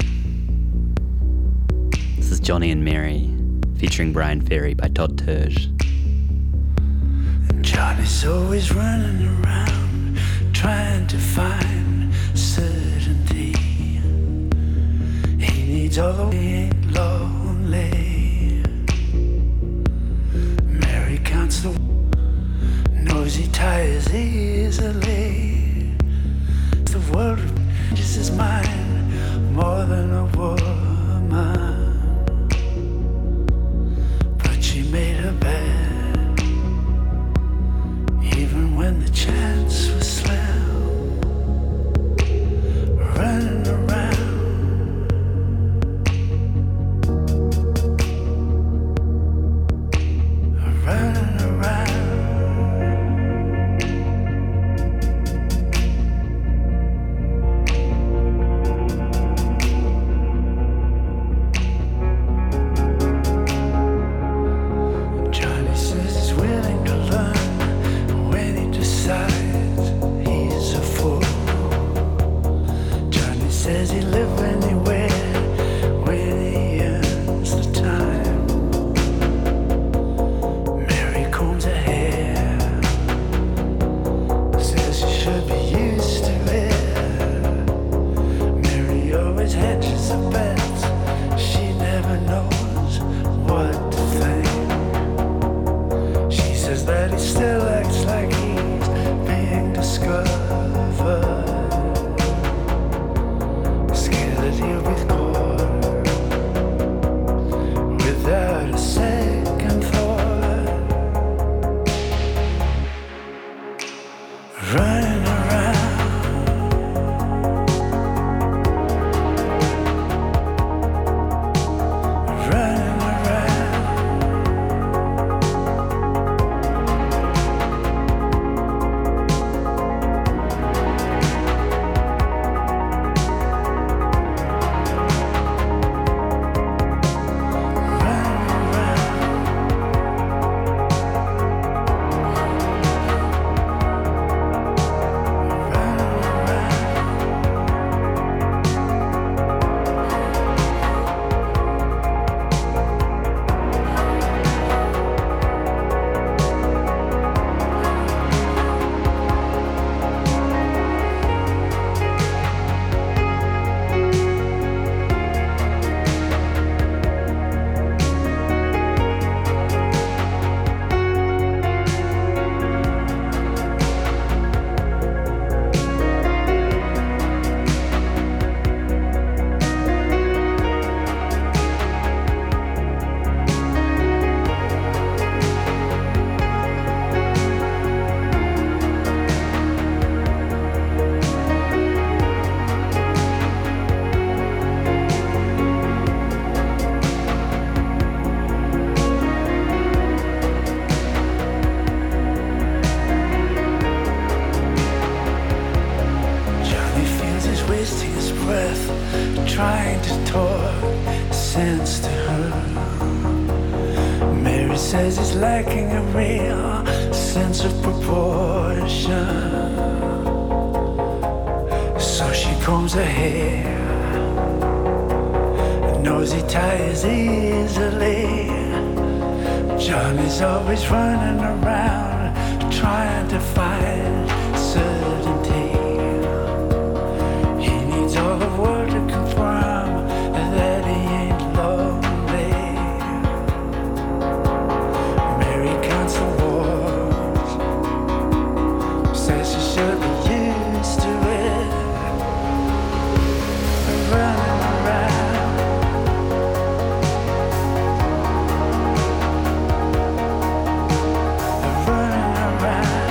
This is Johnny and Mary, featuring Brian Ferry by Todd Terge. Johnny's always running around, trying to find certainty. He needs all the way, ain't lonely. Mary counts the knows he tires easily. The world is his mind more than a woman. But she made her bed, even when the chance was slim. says he'll live anywhere when he earns the time. Mary combs her hair, says she should be used to it. Mary always hedges her bets, she never knows what to think. She says that he still acts like he's being discovered. Scared that he'll be caught without a second thought. Running around, running around. Johnny feels he's wasting his breath, trying to talk sense to her. Mary says he's lacking a real sense of proportion. So she combs her hair, knows he tires easily. Johnny's always running around, trying to find certainty. He needs all the world to confirm that he ain't lonely. Mary counts the walls, says she should be used to it. Running around, running around.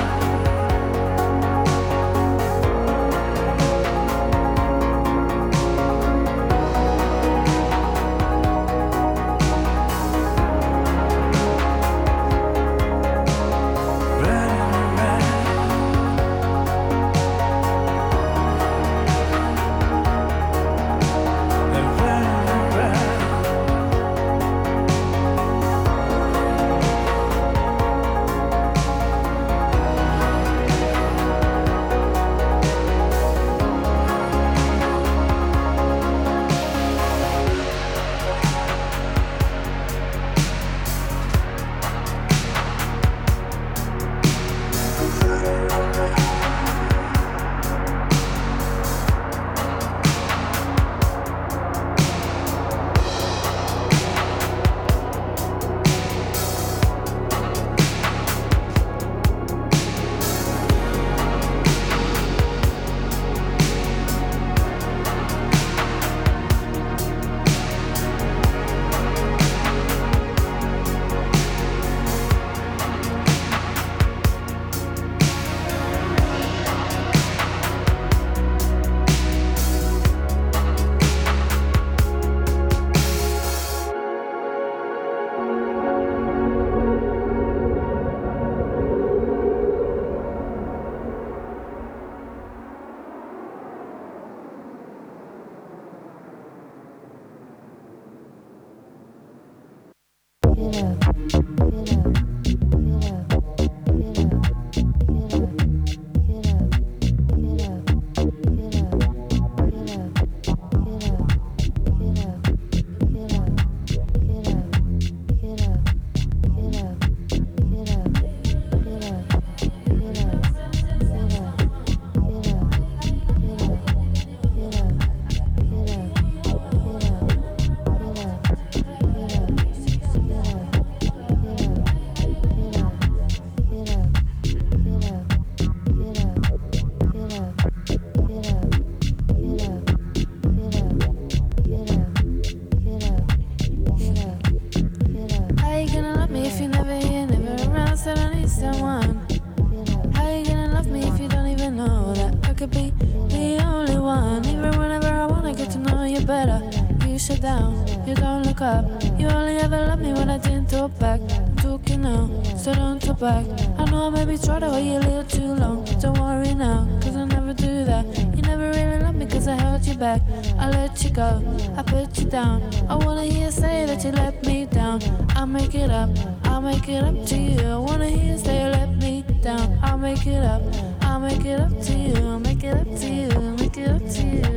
better. You shut down, you don't look up. You only ever loved me when I didn't talk back. I'm talking now, so don't talk back. I know I maybe tried to hold you a little too long. Don't worry now, cause I never do that. You never really loved me cause I held you back. I let you go, I put you down. I wanna hear you say that you let me down. I'll make it up to you. I wanna hear you say you let me down. I'll make it up to you. I'll make it up to you. I'll make it up to you. I'll make it up to you.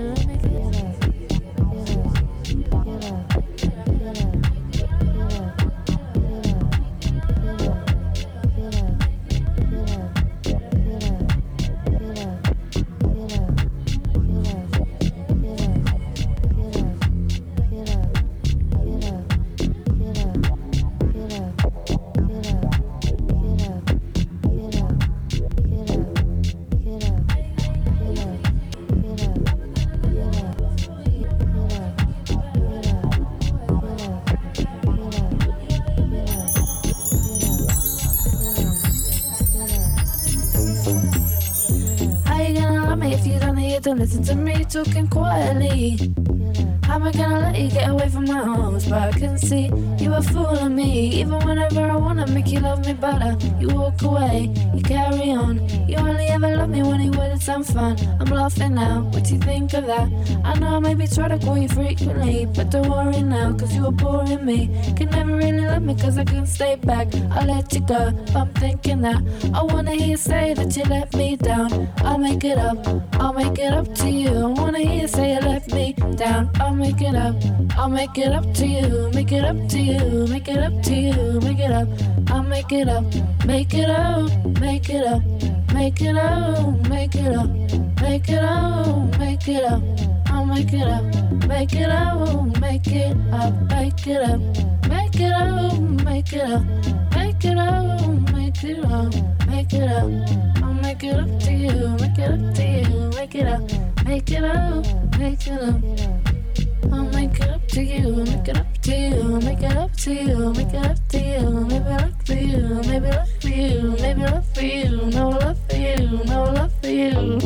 Don't listen to me talking quietly. How am I gonna let you get away from my arms? But I can see you were fooling me. Even whenever I wanna make you love me better, you walk away, you carry on. You only ever love me when you wanted some fun. I'm laughing now, what do you think of that? I know I maybe try to call you frequently, but don't worry now, cause you were boring me. Can never really love me cause I couldn't stay back. I let you go, but I'm thinking that I wanna hear you say that you let me down. I'll make it up to you. I wanna hear you say you let me down. I'll make it up to you. Make it up to you. Make it up to you. Make it up. I'll make it up. Make it up. Make it up. Make it up. Make it up. Make it up. Make it up. I'll make it up. Make it up. Make it up. Make it up. Make it up. Make it up. Make it up. Make it up. Make it up. I'll make it up to you. Make it up to you. Make it up. Make it up. Make it up. I'll make it up to you, make it up to you, make it up to you, make it up to you, maybe love for you, maybe love for you, maybe love for you, no love for you, no love for you.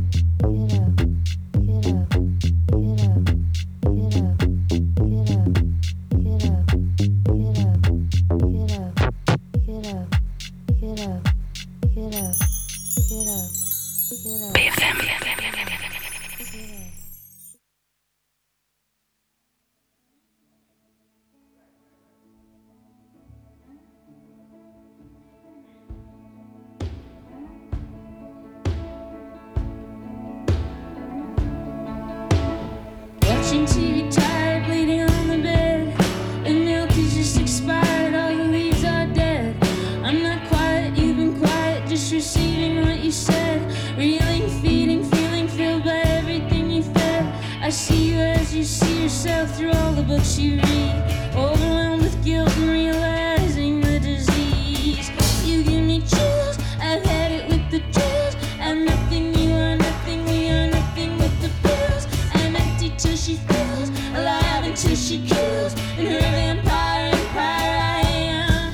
Watching TV, tired, bleeding on the bed. The milk is just expired, all the leaves are dead. I'm not quiet, you've been quiet, just receiving what you said. Reeling, feeding, feeling filled by everything you fed. I see you as you see yourself through all the books you read. Overwhelmed with guilt and realizing the disease. You give me chills, I've had it with the chills. I'm nothing, you are nothing, we are nothing with the pills. I'm empty till she fills, alive until she kills. In her vampire empire I am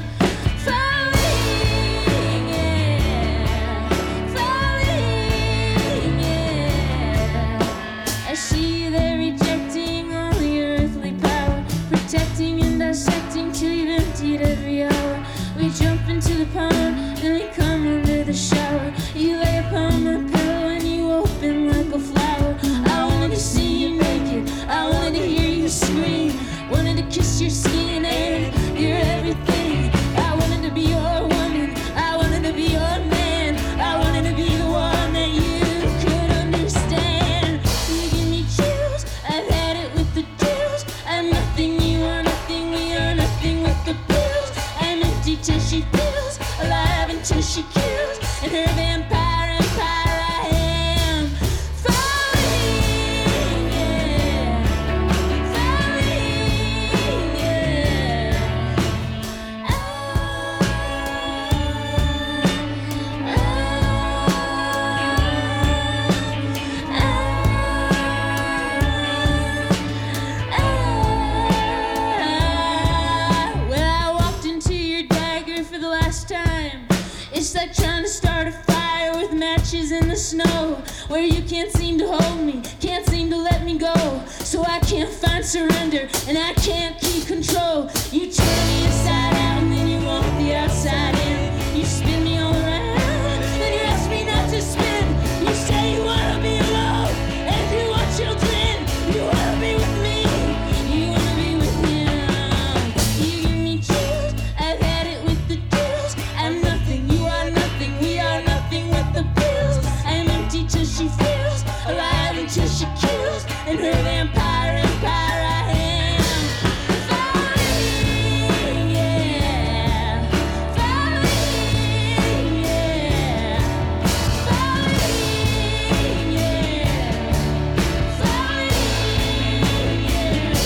falling, yeah, falling, yeah. I see you there rejecting all your earthly power, protecting and dissecting till you've emptied every hour. We jump into the pond, then we come under the shower. You lay upon my pillow and you open like a flower. I wanted to see you naked, I wanted to hear you scream. Wanted to kiss your skin and you're everything. I wanted to be your woman, I wanted to be your man. I wanted to be the one that you could understand. You give me chills, I've had it with the chills. I'm nothing, you are nothing, we are nothing with the pills. I'm empty till she fills, alive until she kills. In her vampire empire I am falling, yeah, falling, yeah. Well, I walked into your dagger for the last time. It's like trying to start a fire with matches in the snow, where you can't seem to hold me, can't seem to let me go. So I can't can't find surrender, and I can't keep control. You turn me inside out, and then you want the outside in. You spin me all around, then you ask me not to spin. You say you wanna be alone, and you want children. You wanna be with me, you wanna be with me now. You give me chills, I've had it with the deals. I'm nothing, you are nothing, we are nothing with the pills. I'm empty till she feels, alive until she kills. And her vampire empire I am. Falling, yeah. Falling, yeah. Falling, yeah. Falling, yeah.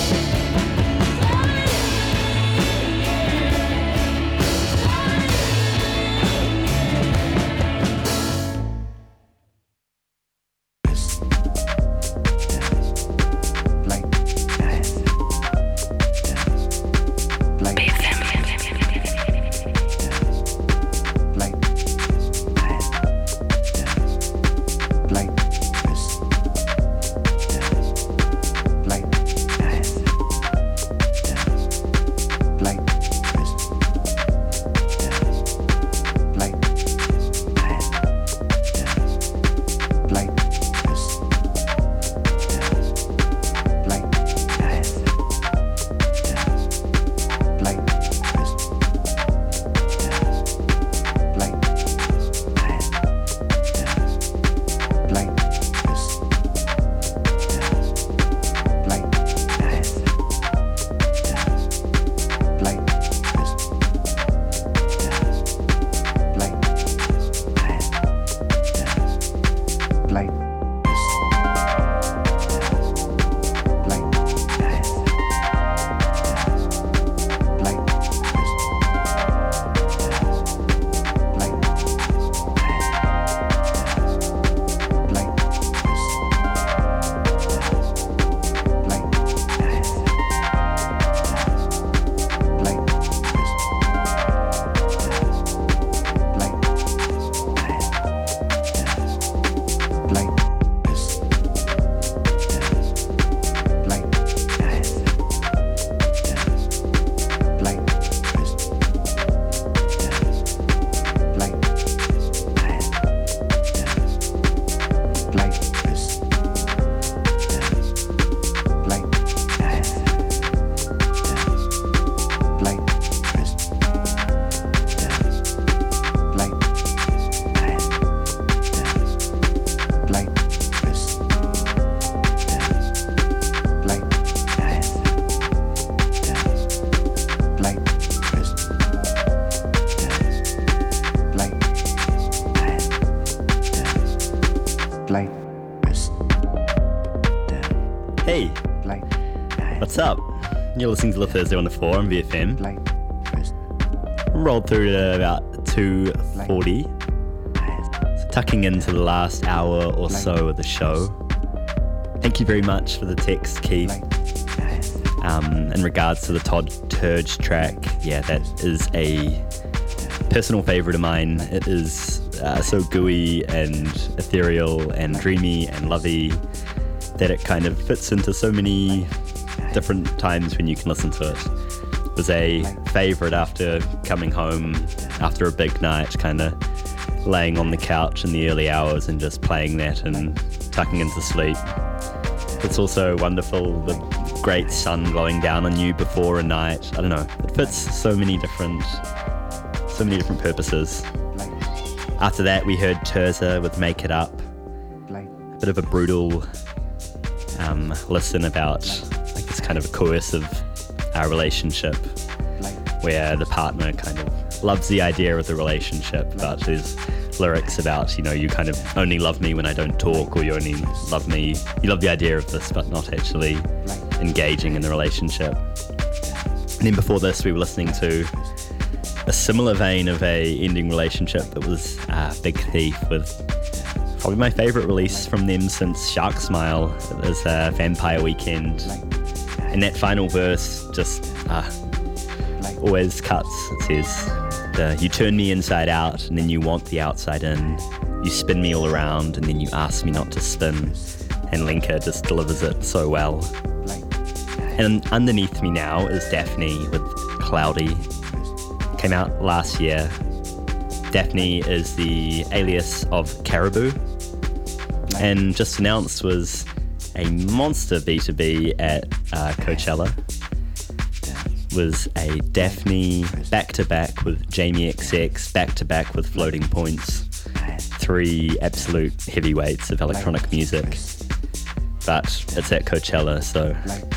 Hey, what's up? You're listening to the Thursday on the 4 on VFM. Rolled through to about 2:40. So tucking into the last hour or so of the show. Thank you very much for the text, Keith. In regards to the Todd Turge track, yeah, that is a personal favourite of mine. It is so gooey and ethereal and dreamy and lovey that it kind of fits into so many different times when you can listen to it. It was a favourite after coming home after a big night, kind of laying on the couch in the early hours and just playing that and tucking into sleep. It's also wonderful, the great sun glowing down on you before a night. I don't know, it fits so many different purposes. After that, we heard Terza with Make It Up. A bit of a brutal listen about, I guess, kind of a coercive relationship where the partner kind of loves the idea of the relationship, but there's lyrics about, you know, you kind of only love me when I don't talk, or you only love me, you love the idea of this, but not actually engaging in the relationship. And then before this, we were listening to a similar vein of a ending relationship that was Big Thief, with probably my favourite release from them since Shark Smile. It was Vampire Weekend, and that final verse just always cuts. It says, you turn me inside out and then you want the outside in, you spin me all around and then you ask me not to spin, and Linka just delivers it so well. And underneath me now is Daphne with Cloudy. Came out last year. Daphne is the alias of Caribou, and just announced was a monster B2B at Coachella. Was a Daphne back-to-back with Jamie XX, back-to-back with Floating Points. 3 absolute heavyweights of electronic music. But it's at Coachella, so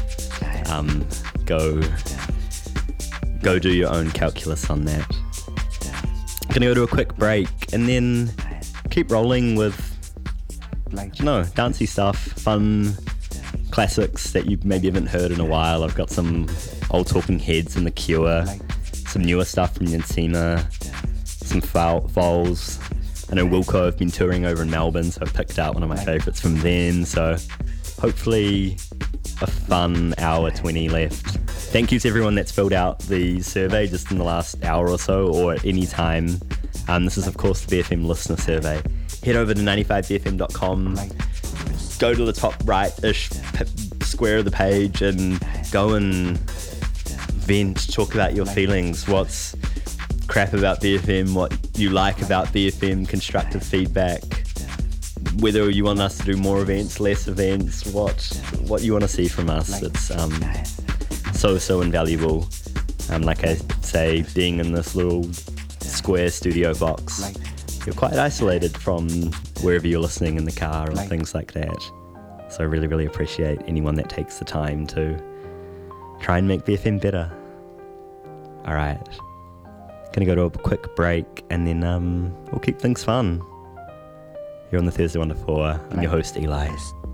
go do your own calculus on that. Gonna go to a quick break and then keep rolling with, dancey stuff, fun classics that you maybe haven't heard in a while. I've got some old Talking Heads and The Cure, some newer stuff from Nsima, some Foals. I know Wilco have been touring over in Melbourne, so I've picked out one of my favourites from them. So hopefully a fun hour 20 left. Thank you to everyone that's filled out the survey just in the last hour or so, or at any time. This is, of course, the BFM listener survey. Head over to 95bfm.com, go to the top right-ish square of the page and go and vent, talk about your feelings, what's crap about BFM, what you like about BFM, constructive feedback, whether you want us to do more events, less events, what you want to see from us. It's so invaluable. Like I say, being in this little square studio box, you're quite isolated from wherever you're listening in the car or things like that. So I really, really appreciate anyone that takes the time to try and make BFM better. All right, gonna go to a quick break and then we'll keep things fun. Here on the Thursday 1 to 4, I'm your host, Eli.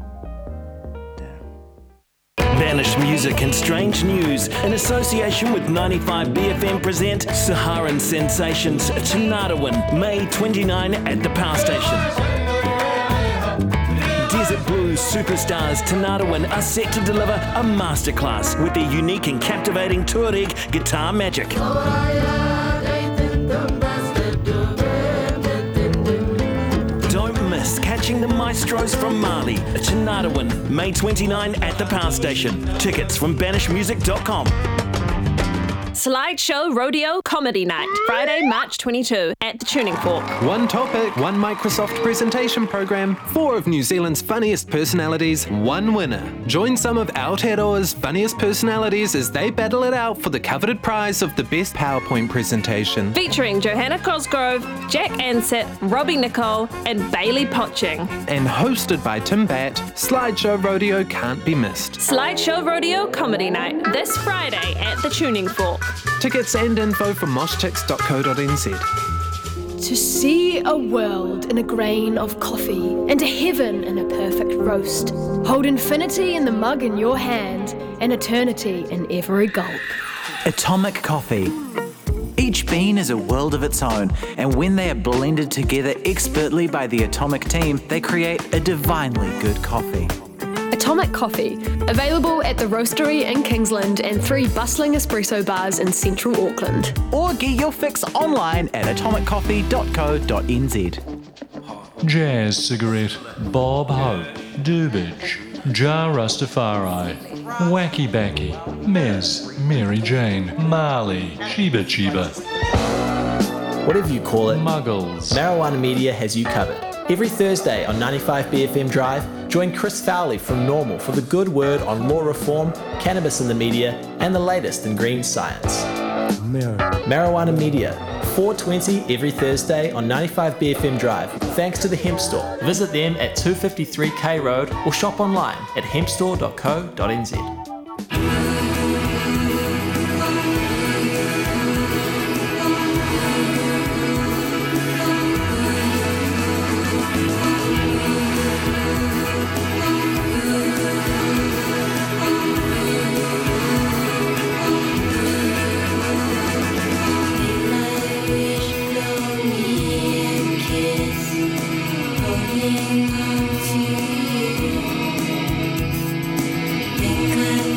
Banished Music and Strange News, in association with 95BFM present Saharan Sensations Tanartawan, May 29 at the Power Station. Desert Blues superstars Tanartawan are set to deliver a masterclass with their unique and captivating Tuareg guitar magic. Don't miss catching the maestros from Mali, Tanartawan, May 29 at the Power Station. Tickets from banishmusic.com. Slideshow Rodeo Comedy Night, Friday, March 22 at the Tuning Fork. One topic, one Microsoft presentation program, 4 of New Zealand's funniest personalities, 1 winner. Join some of Aotearoa's funniest personalities as they battle it out for the coveted prize of the best PowerPoint presentation. Featuring Johanna Cosgrove, Jack Ansett, Robbie Nicole, and Bailey Potching. And hosted by Tim Batt, Slideshow Rodeo can't be missed. Slideshow Rodeo Comedy Night, this Friday at the Tuning Fork. Tickets and info from moshtix.co.nz. To see a world in a grain of coffee and a heaven in a perfect roast. Hold infinity in the mug in your hand and eternity in every gulp. Atomic Coffee. Each bean is a world of its own, and when they are blended together expertly by the Atomic team, they create a divinely good coffee. Atomic Coffee, available at the Roastery in Kingsland and 3 bustling espresso bars in central Auckland. Or get your fix online at atomiccoffee.co.nz. Jazz Cigarette, Bob Hope, Dubage, Jar Rastafari, Wacky Backy, Mez, Mary Jane, Marley, Chiba Chiba. Whatever you call it, Muggles. Marijuana Media has you covered. Every Thursday on 95BFM Drive, join Chris Fowley from Normal for the good word on law reform, cannabis in the media, and the latest in green science. Marijuana Media, 4:20 every Thursday on 95BFM Drive, thanks to the Hemp Store. Visit them at 253 K Road or shop online at hempstore.co.nz. Think I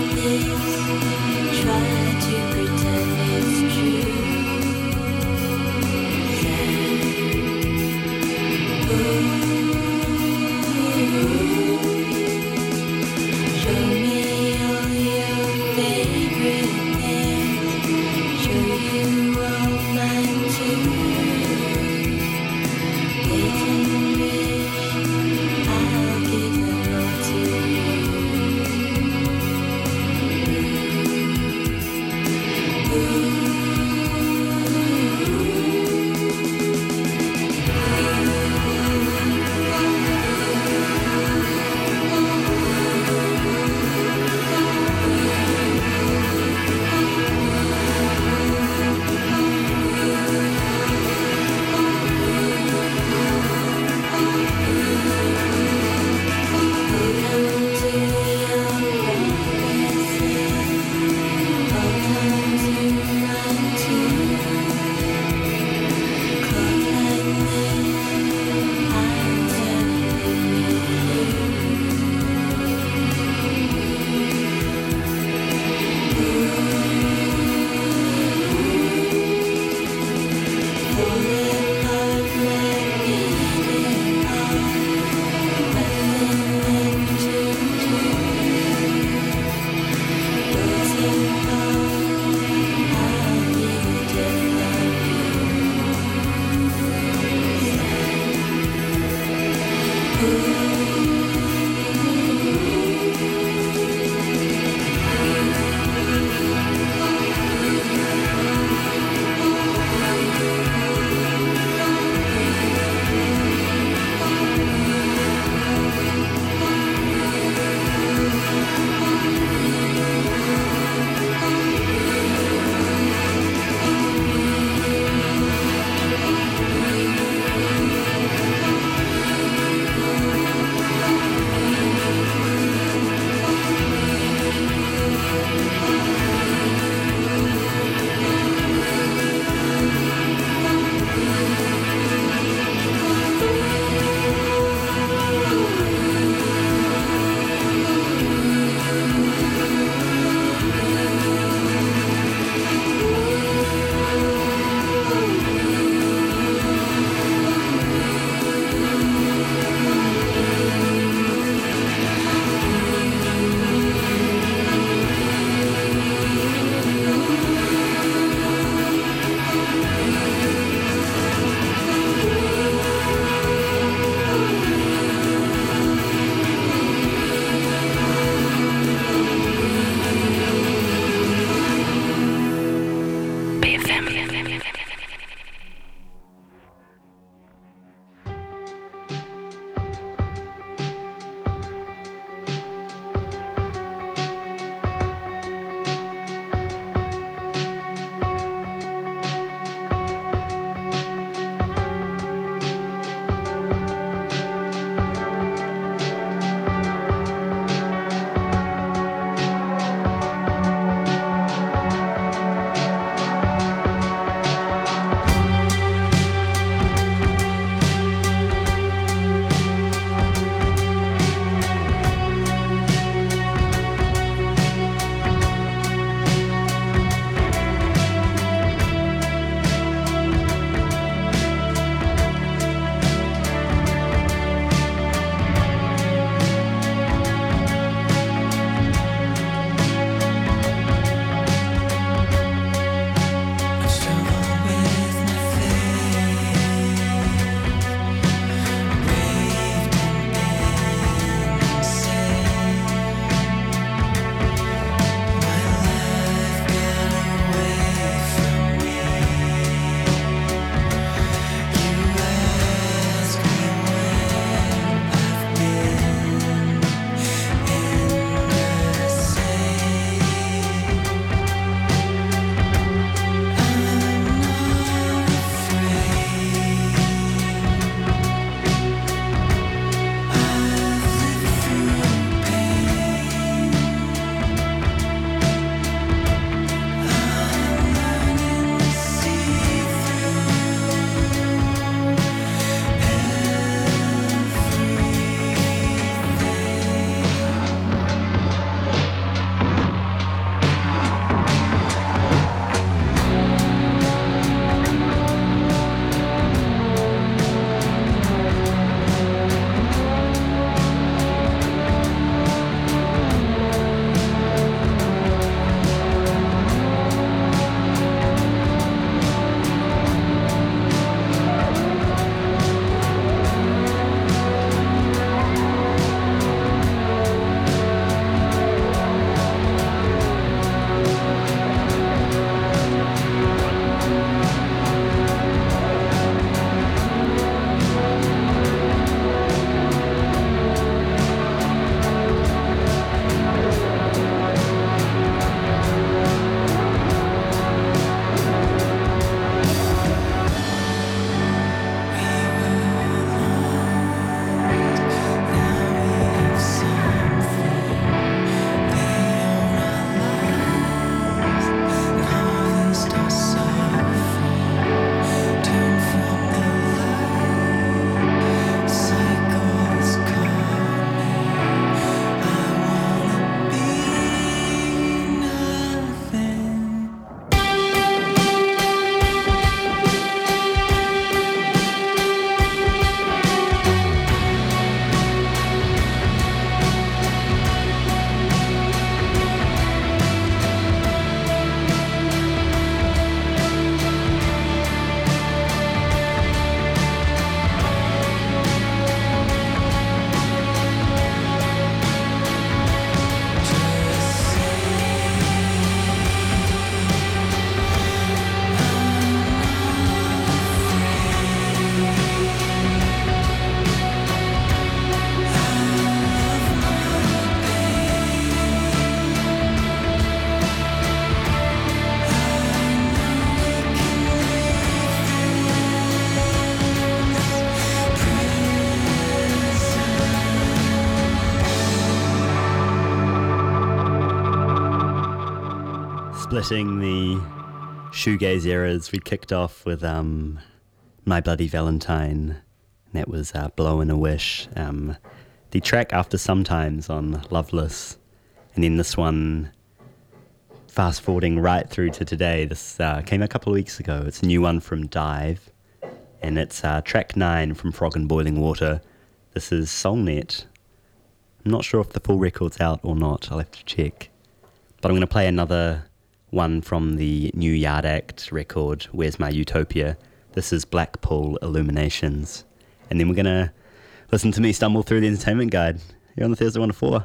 Splitting the shoegaze eras, we kicked off with My Bloody Valentine, and that was Blowin' a Wish, the track after Sometimes on Loveless, and then this one, fast forwarding right through to today, this came a couple of weeks ago. It's a new one from Dive, and it's track 9 from Frog and Boiling Water. This is Soulnet. I'm not sure if the full record's out or not, I'll have to check. But I'm going to play another one from the new Yard Act record, Where's My Utopia? This is Blackpool Illuminations. And then we're going to listen to me stumble through the entertainment guide here on the Thursday 1 to 4.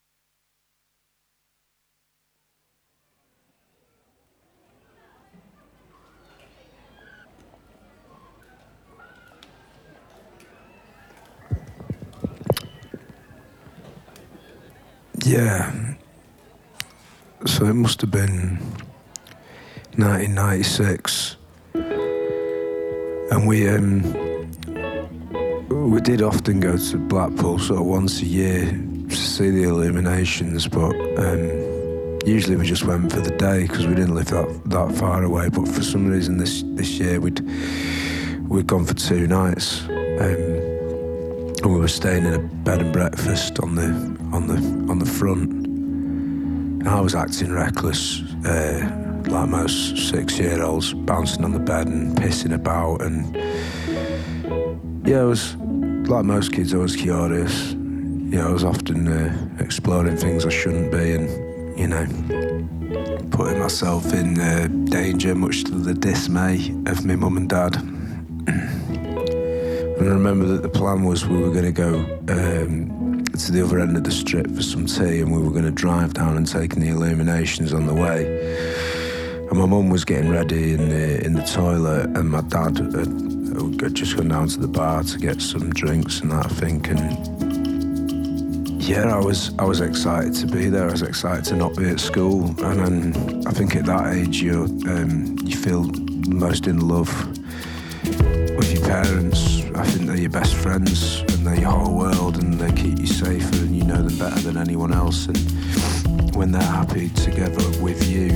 Yeah. So it must have been 1996, and we did often go to Blackpool sort of once a year to see the illuminations, but usually we just went for the day because we didn't live that far away. But for some reason this year we'd gone for 2 nights, and we were staying in a bed and breakfast on the front. I was acting reckless, like most 6-year-olds, bouncing on the bed and pissing about, and yeah, I was like most kids. I was curious. I was often exploring things I shouldn't be, and putting myself in danger, much to the dismay of my mum and dad. And I remember that the plan was we were going to go to the other end of the strip for some tea, and we were going to drive down and take in the illuminations on the way. And my mum was getting ready in the toilet, and my dad had just gone down to the bar to get some drinks and that, I think. And yeah, I was excited to be there. I was excited to not be at school. And then I think at that age you feel most in love with your parents. I think they're your best friends and they're your whole world, and they keep you safer and you know them better than anyone else. And when they're happy together with you,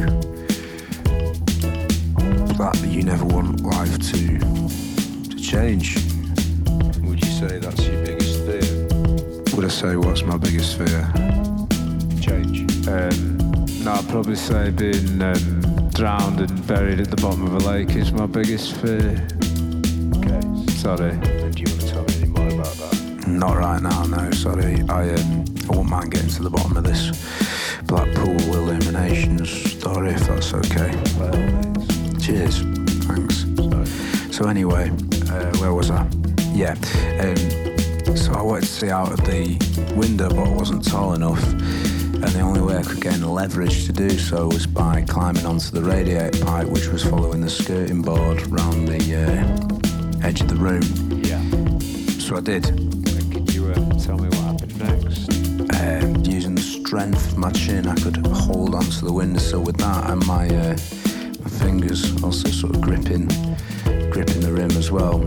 that you never want life to change. Would you say that's your biggest fear? Would I say what's my biggest fear? Change. No, I'd probably say being drowned and buried at the bottom of a lake is my biggest fear. Okay, sorry. And do you want to tell me any more about that? Not right now, no, sorry. I won't mind getting to the bottom of this Blackpool Illuminations story, if that's okay. Well, cheers. Thanks. Sorry. So anyway, where was I? Yeah. So I wanted to see out of the window, but I wasn't tall enough. And the only way I could gain the leverage to do so was by climbing onto the radiator pipe, which was following the skirting board round the edge of the room. Yeah. So I did. And can you tell me what happened next? Using the strength of my chin, I could hold onto the windowsill with that, and my fingers also sort of gripping the rim as well.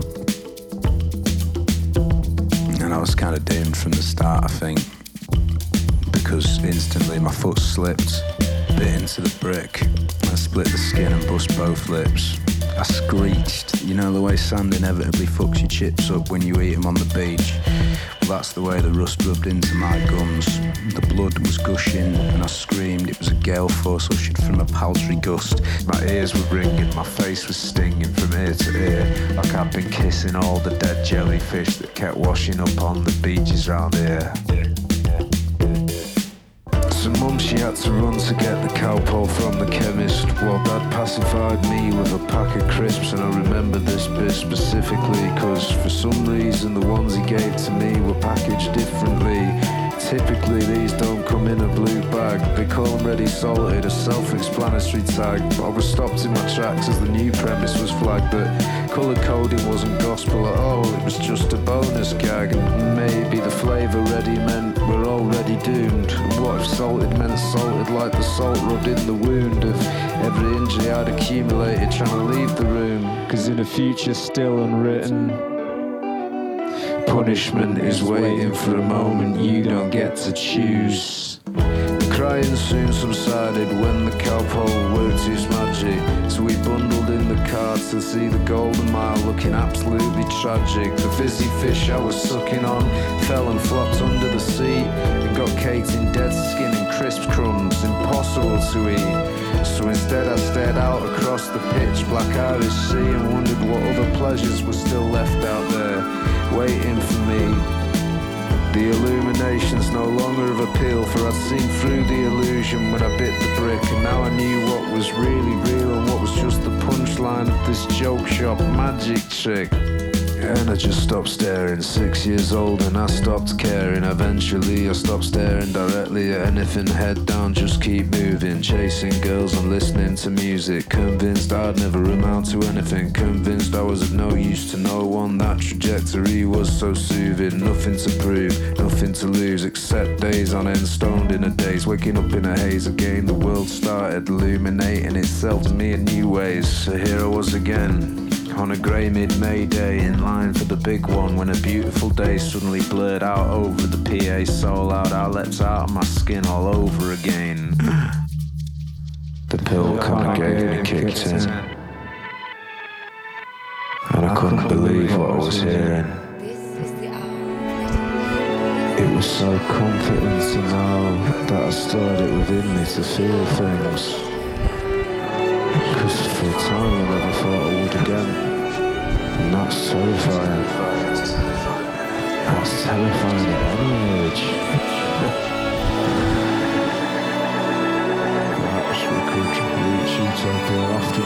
And I was kind of doomed from the start, I think, because instantly my foot slipped, bit into the brick. I split the skin and bust both lips. I screeched. You know the way sand inevitably fucks your chips up when you eat them on the beach? Well, that's the way the rust rubbed into my gums. The blood was gushing and I screamed. It was a gale force ushered from a paltry gust. My ears were ringing, my face was stinging from ear to ear, like I'd been kissing all the dead jellyfish that kept washing up on the beaches round here. So Mum, she had to run to get the cowpole from the chemist, while Dad pacified me with a pack of crisps. And I remember this bit specifically because for some reason the ones he gave to me were packaged differently. Typically these don't come in a blue bag, they call them ready salted, a self-explanatory tag. But I was stopped in my tracks as the new premise was flagged that colour coding wasn't gospel at all, it was just a bonus gag. And maybe the flavour ready meant we're already doomed. And what if salted meant salted like the salt rubbed in the wound of every injury I'd accumulated trying to leave the room? Cause in a future still unwritten, punishment is waiting for a moment you don't get to choose. The crying soon subsided when the cowpole worked his magic. So we bundled in the car to see the Golden Mile looking absolutely tragic. The fizzy fish I was sucking on fell and flopped under the seat and got caked in dead skin and crisp crumbs, impossible to eat. So instead I stared out across the pitch black Irish sea and wondered what other pleasures were still left out there waiting for me. The illumination's no longer of appeal, for I'd seen through the illusion when I bit the brick, and now I knew what was really real and what was just the punchline of this joke shop magic trick. And I just stopped staring, 6 years old, and I stopped caring. Eventually I stopped staring directly at anything, head down, just keep moving, chasing girls and listening to music. Convinced I'd never amount to anything, convinced I was of no use to no one. That trajectory was so soothing, nothing to prove, nothing to lose, except days on end, stoned in a daze, waking up in a haze again. The world started illuminating itself to me in new ways. So here I was again, on a grey mid-May day, in line for the big one, when a beautiful day suddenly blurred out over the PA so loud I leapt out of my skin all over again. The pill kinda gave me kicked in, and I couldn't believe what I was hearing. It was so comforting to know that I stored it within me to feel things, because for a time I never thought I would again. And that's terrifying. That's terrifying at any age. Perhaps we could reach utopia after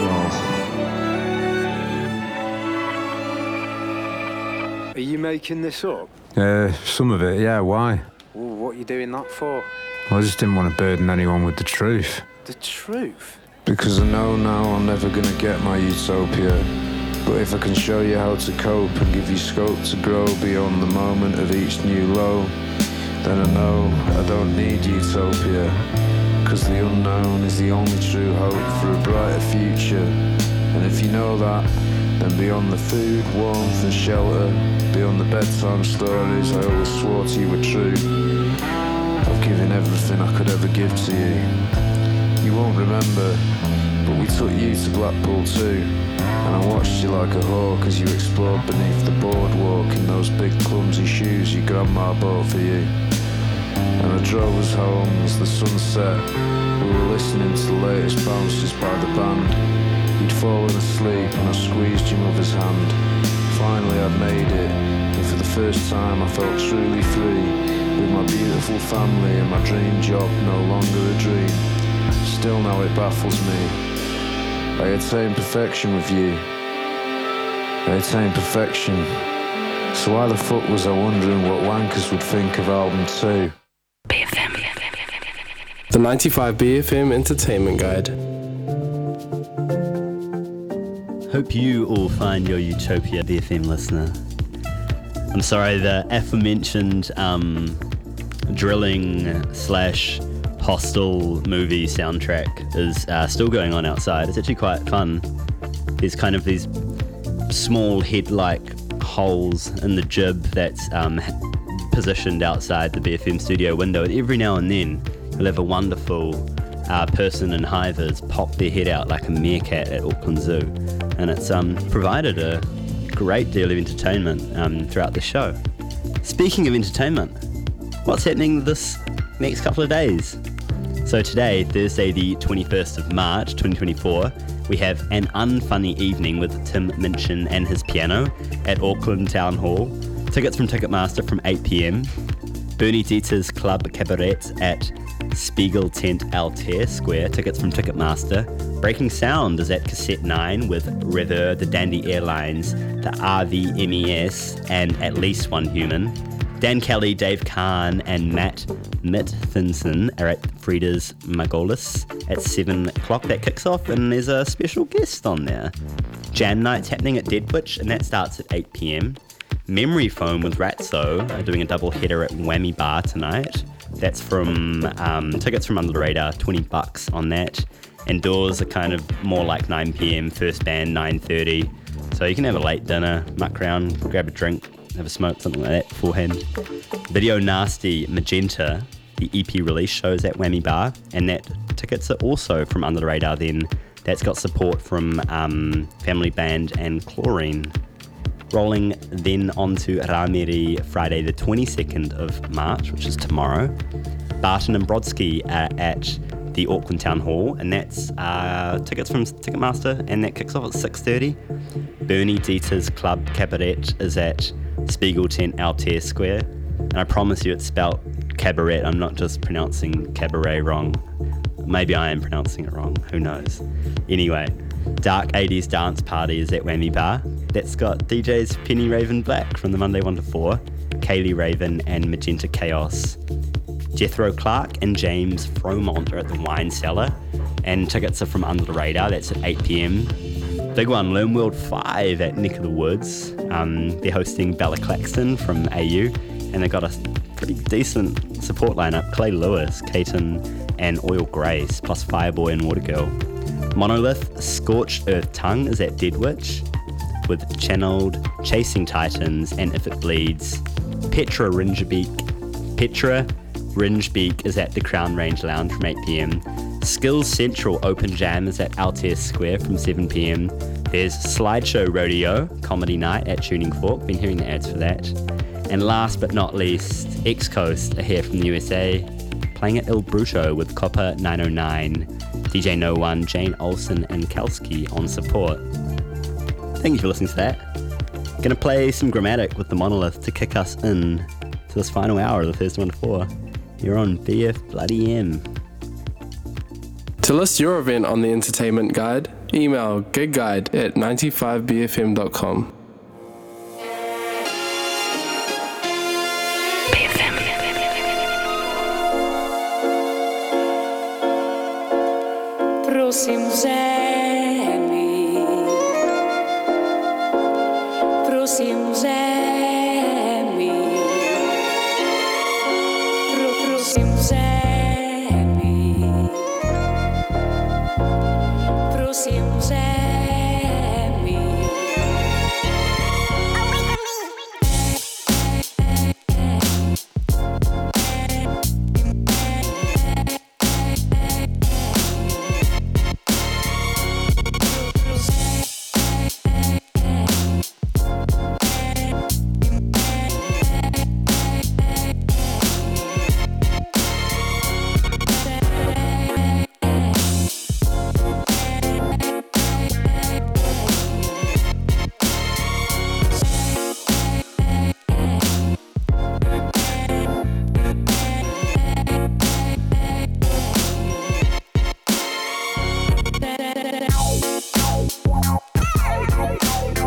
all. Are you making this up? Some of it, yeah. Why? Well, what are you doing that for? I just didn't want to burden anyone with the truth. The truth? Because I know now I'm never gonna get my utopia. But if I can show you how to cope and give you scope to grow beyond the moment of each new low, then I know I don't need utopia. Cause the unknown is the only true hope for a brighter future. And if you know that, then beyond the food, warmth and shelter, beyond the bedtime stories I always swore to you were true, I've given everything I could ever give to you. You won't remember, but we took you to Blackpool too, and I watched you like a hawk as you explored beneath the boardwalk in those big clumsy shoes your grandma bought for you. And I drove us home as the sun set. We were listening to the latest bounces by the band. You'd fallen asleep and I squeezed your mother's hand. Finally I'd made it, and for the first time I felt truly free, with my beautiful family and my dream job no longer a dream. Still now it baffles me. I attained perfection with you. I attained perfection. So why the fuck was I wondering what wankers would think of album 2? The 95 BFM Entertainment Guide. Hope you all find your utopia, BFM listener. I'm sorry, the aforementioned drilling / Hostel movie soundtrack is still going on outside. It's actually quite fun. There's kind of these small head-like holes in the jib that's positioned outside the BFM studio window, and every now and then you'll have a wonderful person in hivers pop their head out like a meerkat at Auckland Zoo, and it's provided a great deal of entertainment throughout the show. Speaking of entertainment, what's happening this next couple of days? So today, Thursday the 21st of March 2024, we have an unfunny evening with Tim Minchin and his piano at Auckland Town Hall. Tickets from Ticketmaster from 8 p.m. Bernie Dieter's Club Cabaret at Spiegel Tent Altair Square. Tickets from Ticketmaster. Breaking Sound is at Cassette 9 with River, the Dandy Airlines, the RVMES, and At Least One Human. Dan Kelly, Dave Kahn, and Matt Mithinson are at Frida's Margolis at 7 o'clock. That kicks off, and there's a special guest on there. Jam Night's happening at Dead Witch, and that starts at 8 p.m. Memory Foam with Ratso are doing a double header at Whammy Bar tonight. That's from tickets from Under the Radar, $20 on that. And doors are kind of more like 9 p.m. First band 9:30. So you can have a late dinner, muck around, grab a drink, have a smoke, something like that beforehand. Video Nasty Magenta the EP release shows at Whammy Bar, and that tickets are also from Under the Radar then. That's got support from Family Band and Chlorine. Rolling then on to Ramiri Friday the 22nd of March, which is tomorrow. Barton and Brodsky are at the Auckland Town Hall, and that's tickets from Ticketmaster, and that kicks off at 6:30. Bernie Dieter's Club Cabaret is at Spiegel Tent Altair Square, and I promise you it's spelt cabaret. I'm not just pronouncing cabaret wrong. Maybe I am pronouncing it wrong, who knows. Anyway, Dark 80s Dance Party is at Whammy Bar. That's got DJs Penny Raven Black from the Monday 1 to 4, Kaylee Raven and Magenta Chaos. Jethro Clark and James Fromont are at the Wine Cellar, and tickets are from Under the Radar. That's at 8 p.m. Big one, Learn World 5 at Neck of the Woods. They're hosting Bella Claxton from AU, and they've got a pretty decent support lineup. Clay Lewis, Caton, and Oil Grace, plus Fireboy and Watergirl. Monolith Scorched Earth Tongue is at Dead Witch, with Channeled, Chasing Titans, and If It Bleeds. Petra Ringebeek is at the Crown Range Lounge from 8 p.m. Skills Central Open Jam is at Altair Square from 7 p.m. There's Slideshow Rodeo Comedy Night at Tuning Fork. Been hearing the ads for that. And last but not least, X-Coast are here from the USA, playing at Il Bruto with Copper 909, DJ No One, Jane Olsen, and Kalski on support. Thank you for listening to that. Gonna play some Grammatic with the Monolith to kick us in to this final hour of the Thursday 1 to 4. You're on BF_M. To list your event on the Entertainment Guide, email gigguide@95bfm.com. Próximos anos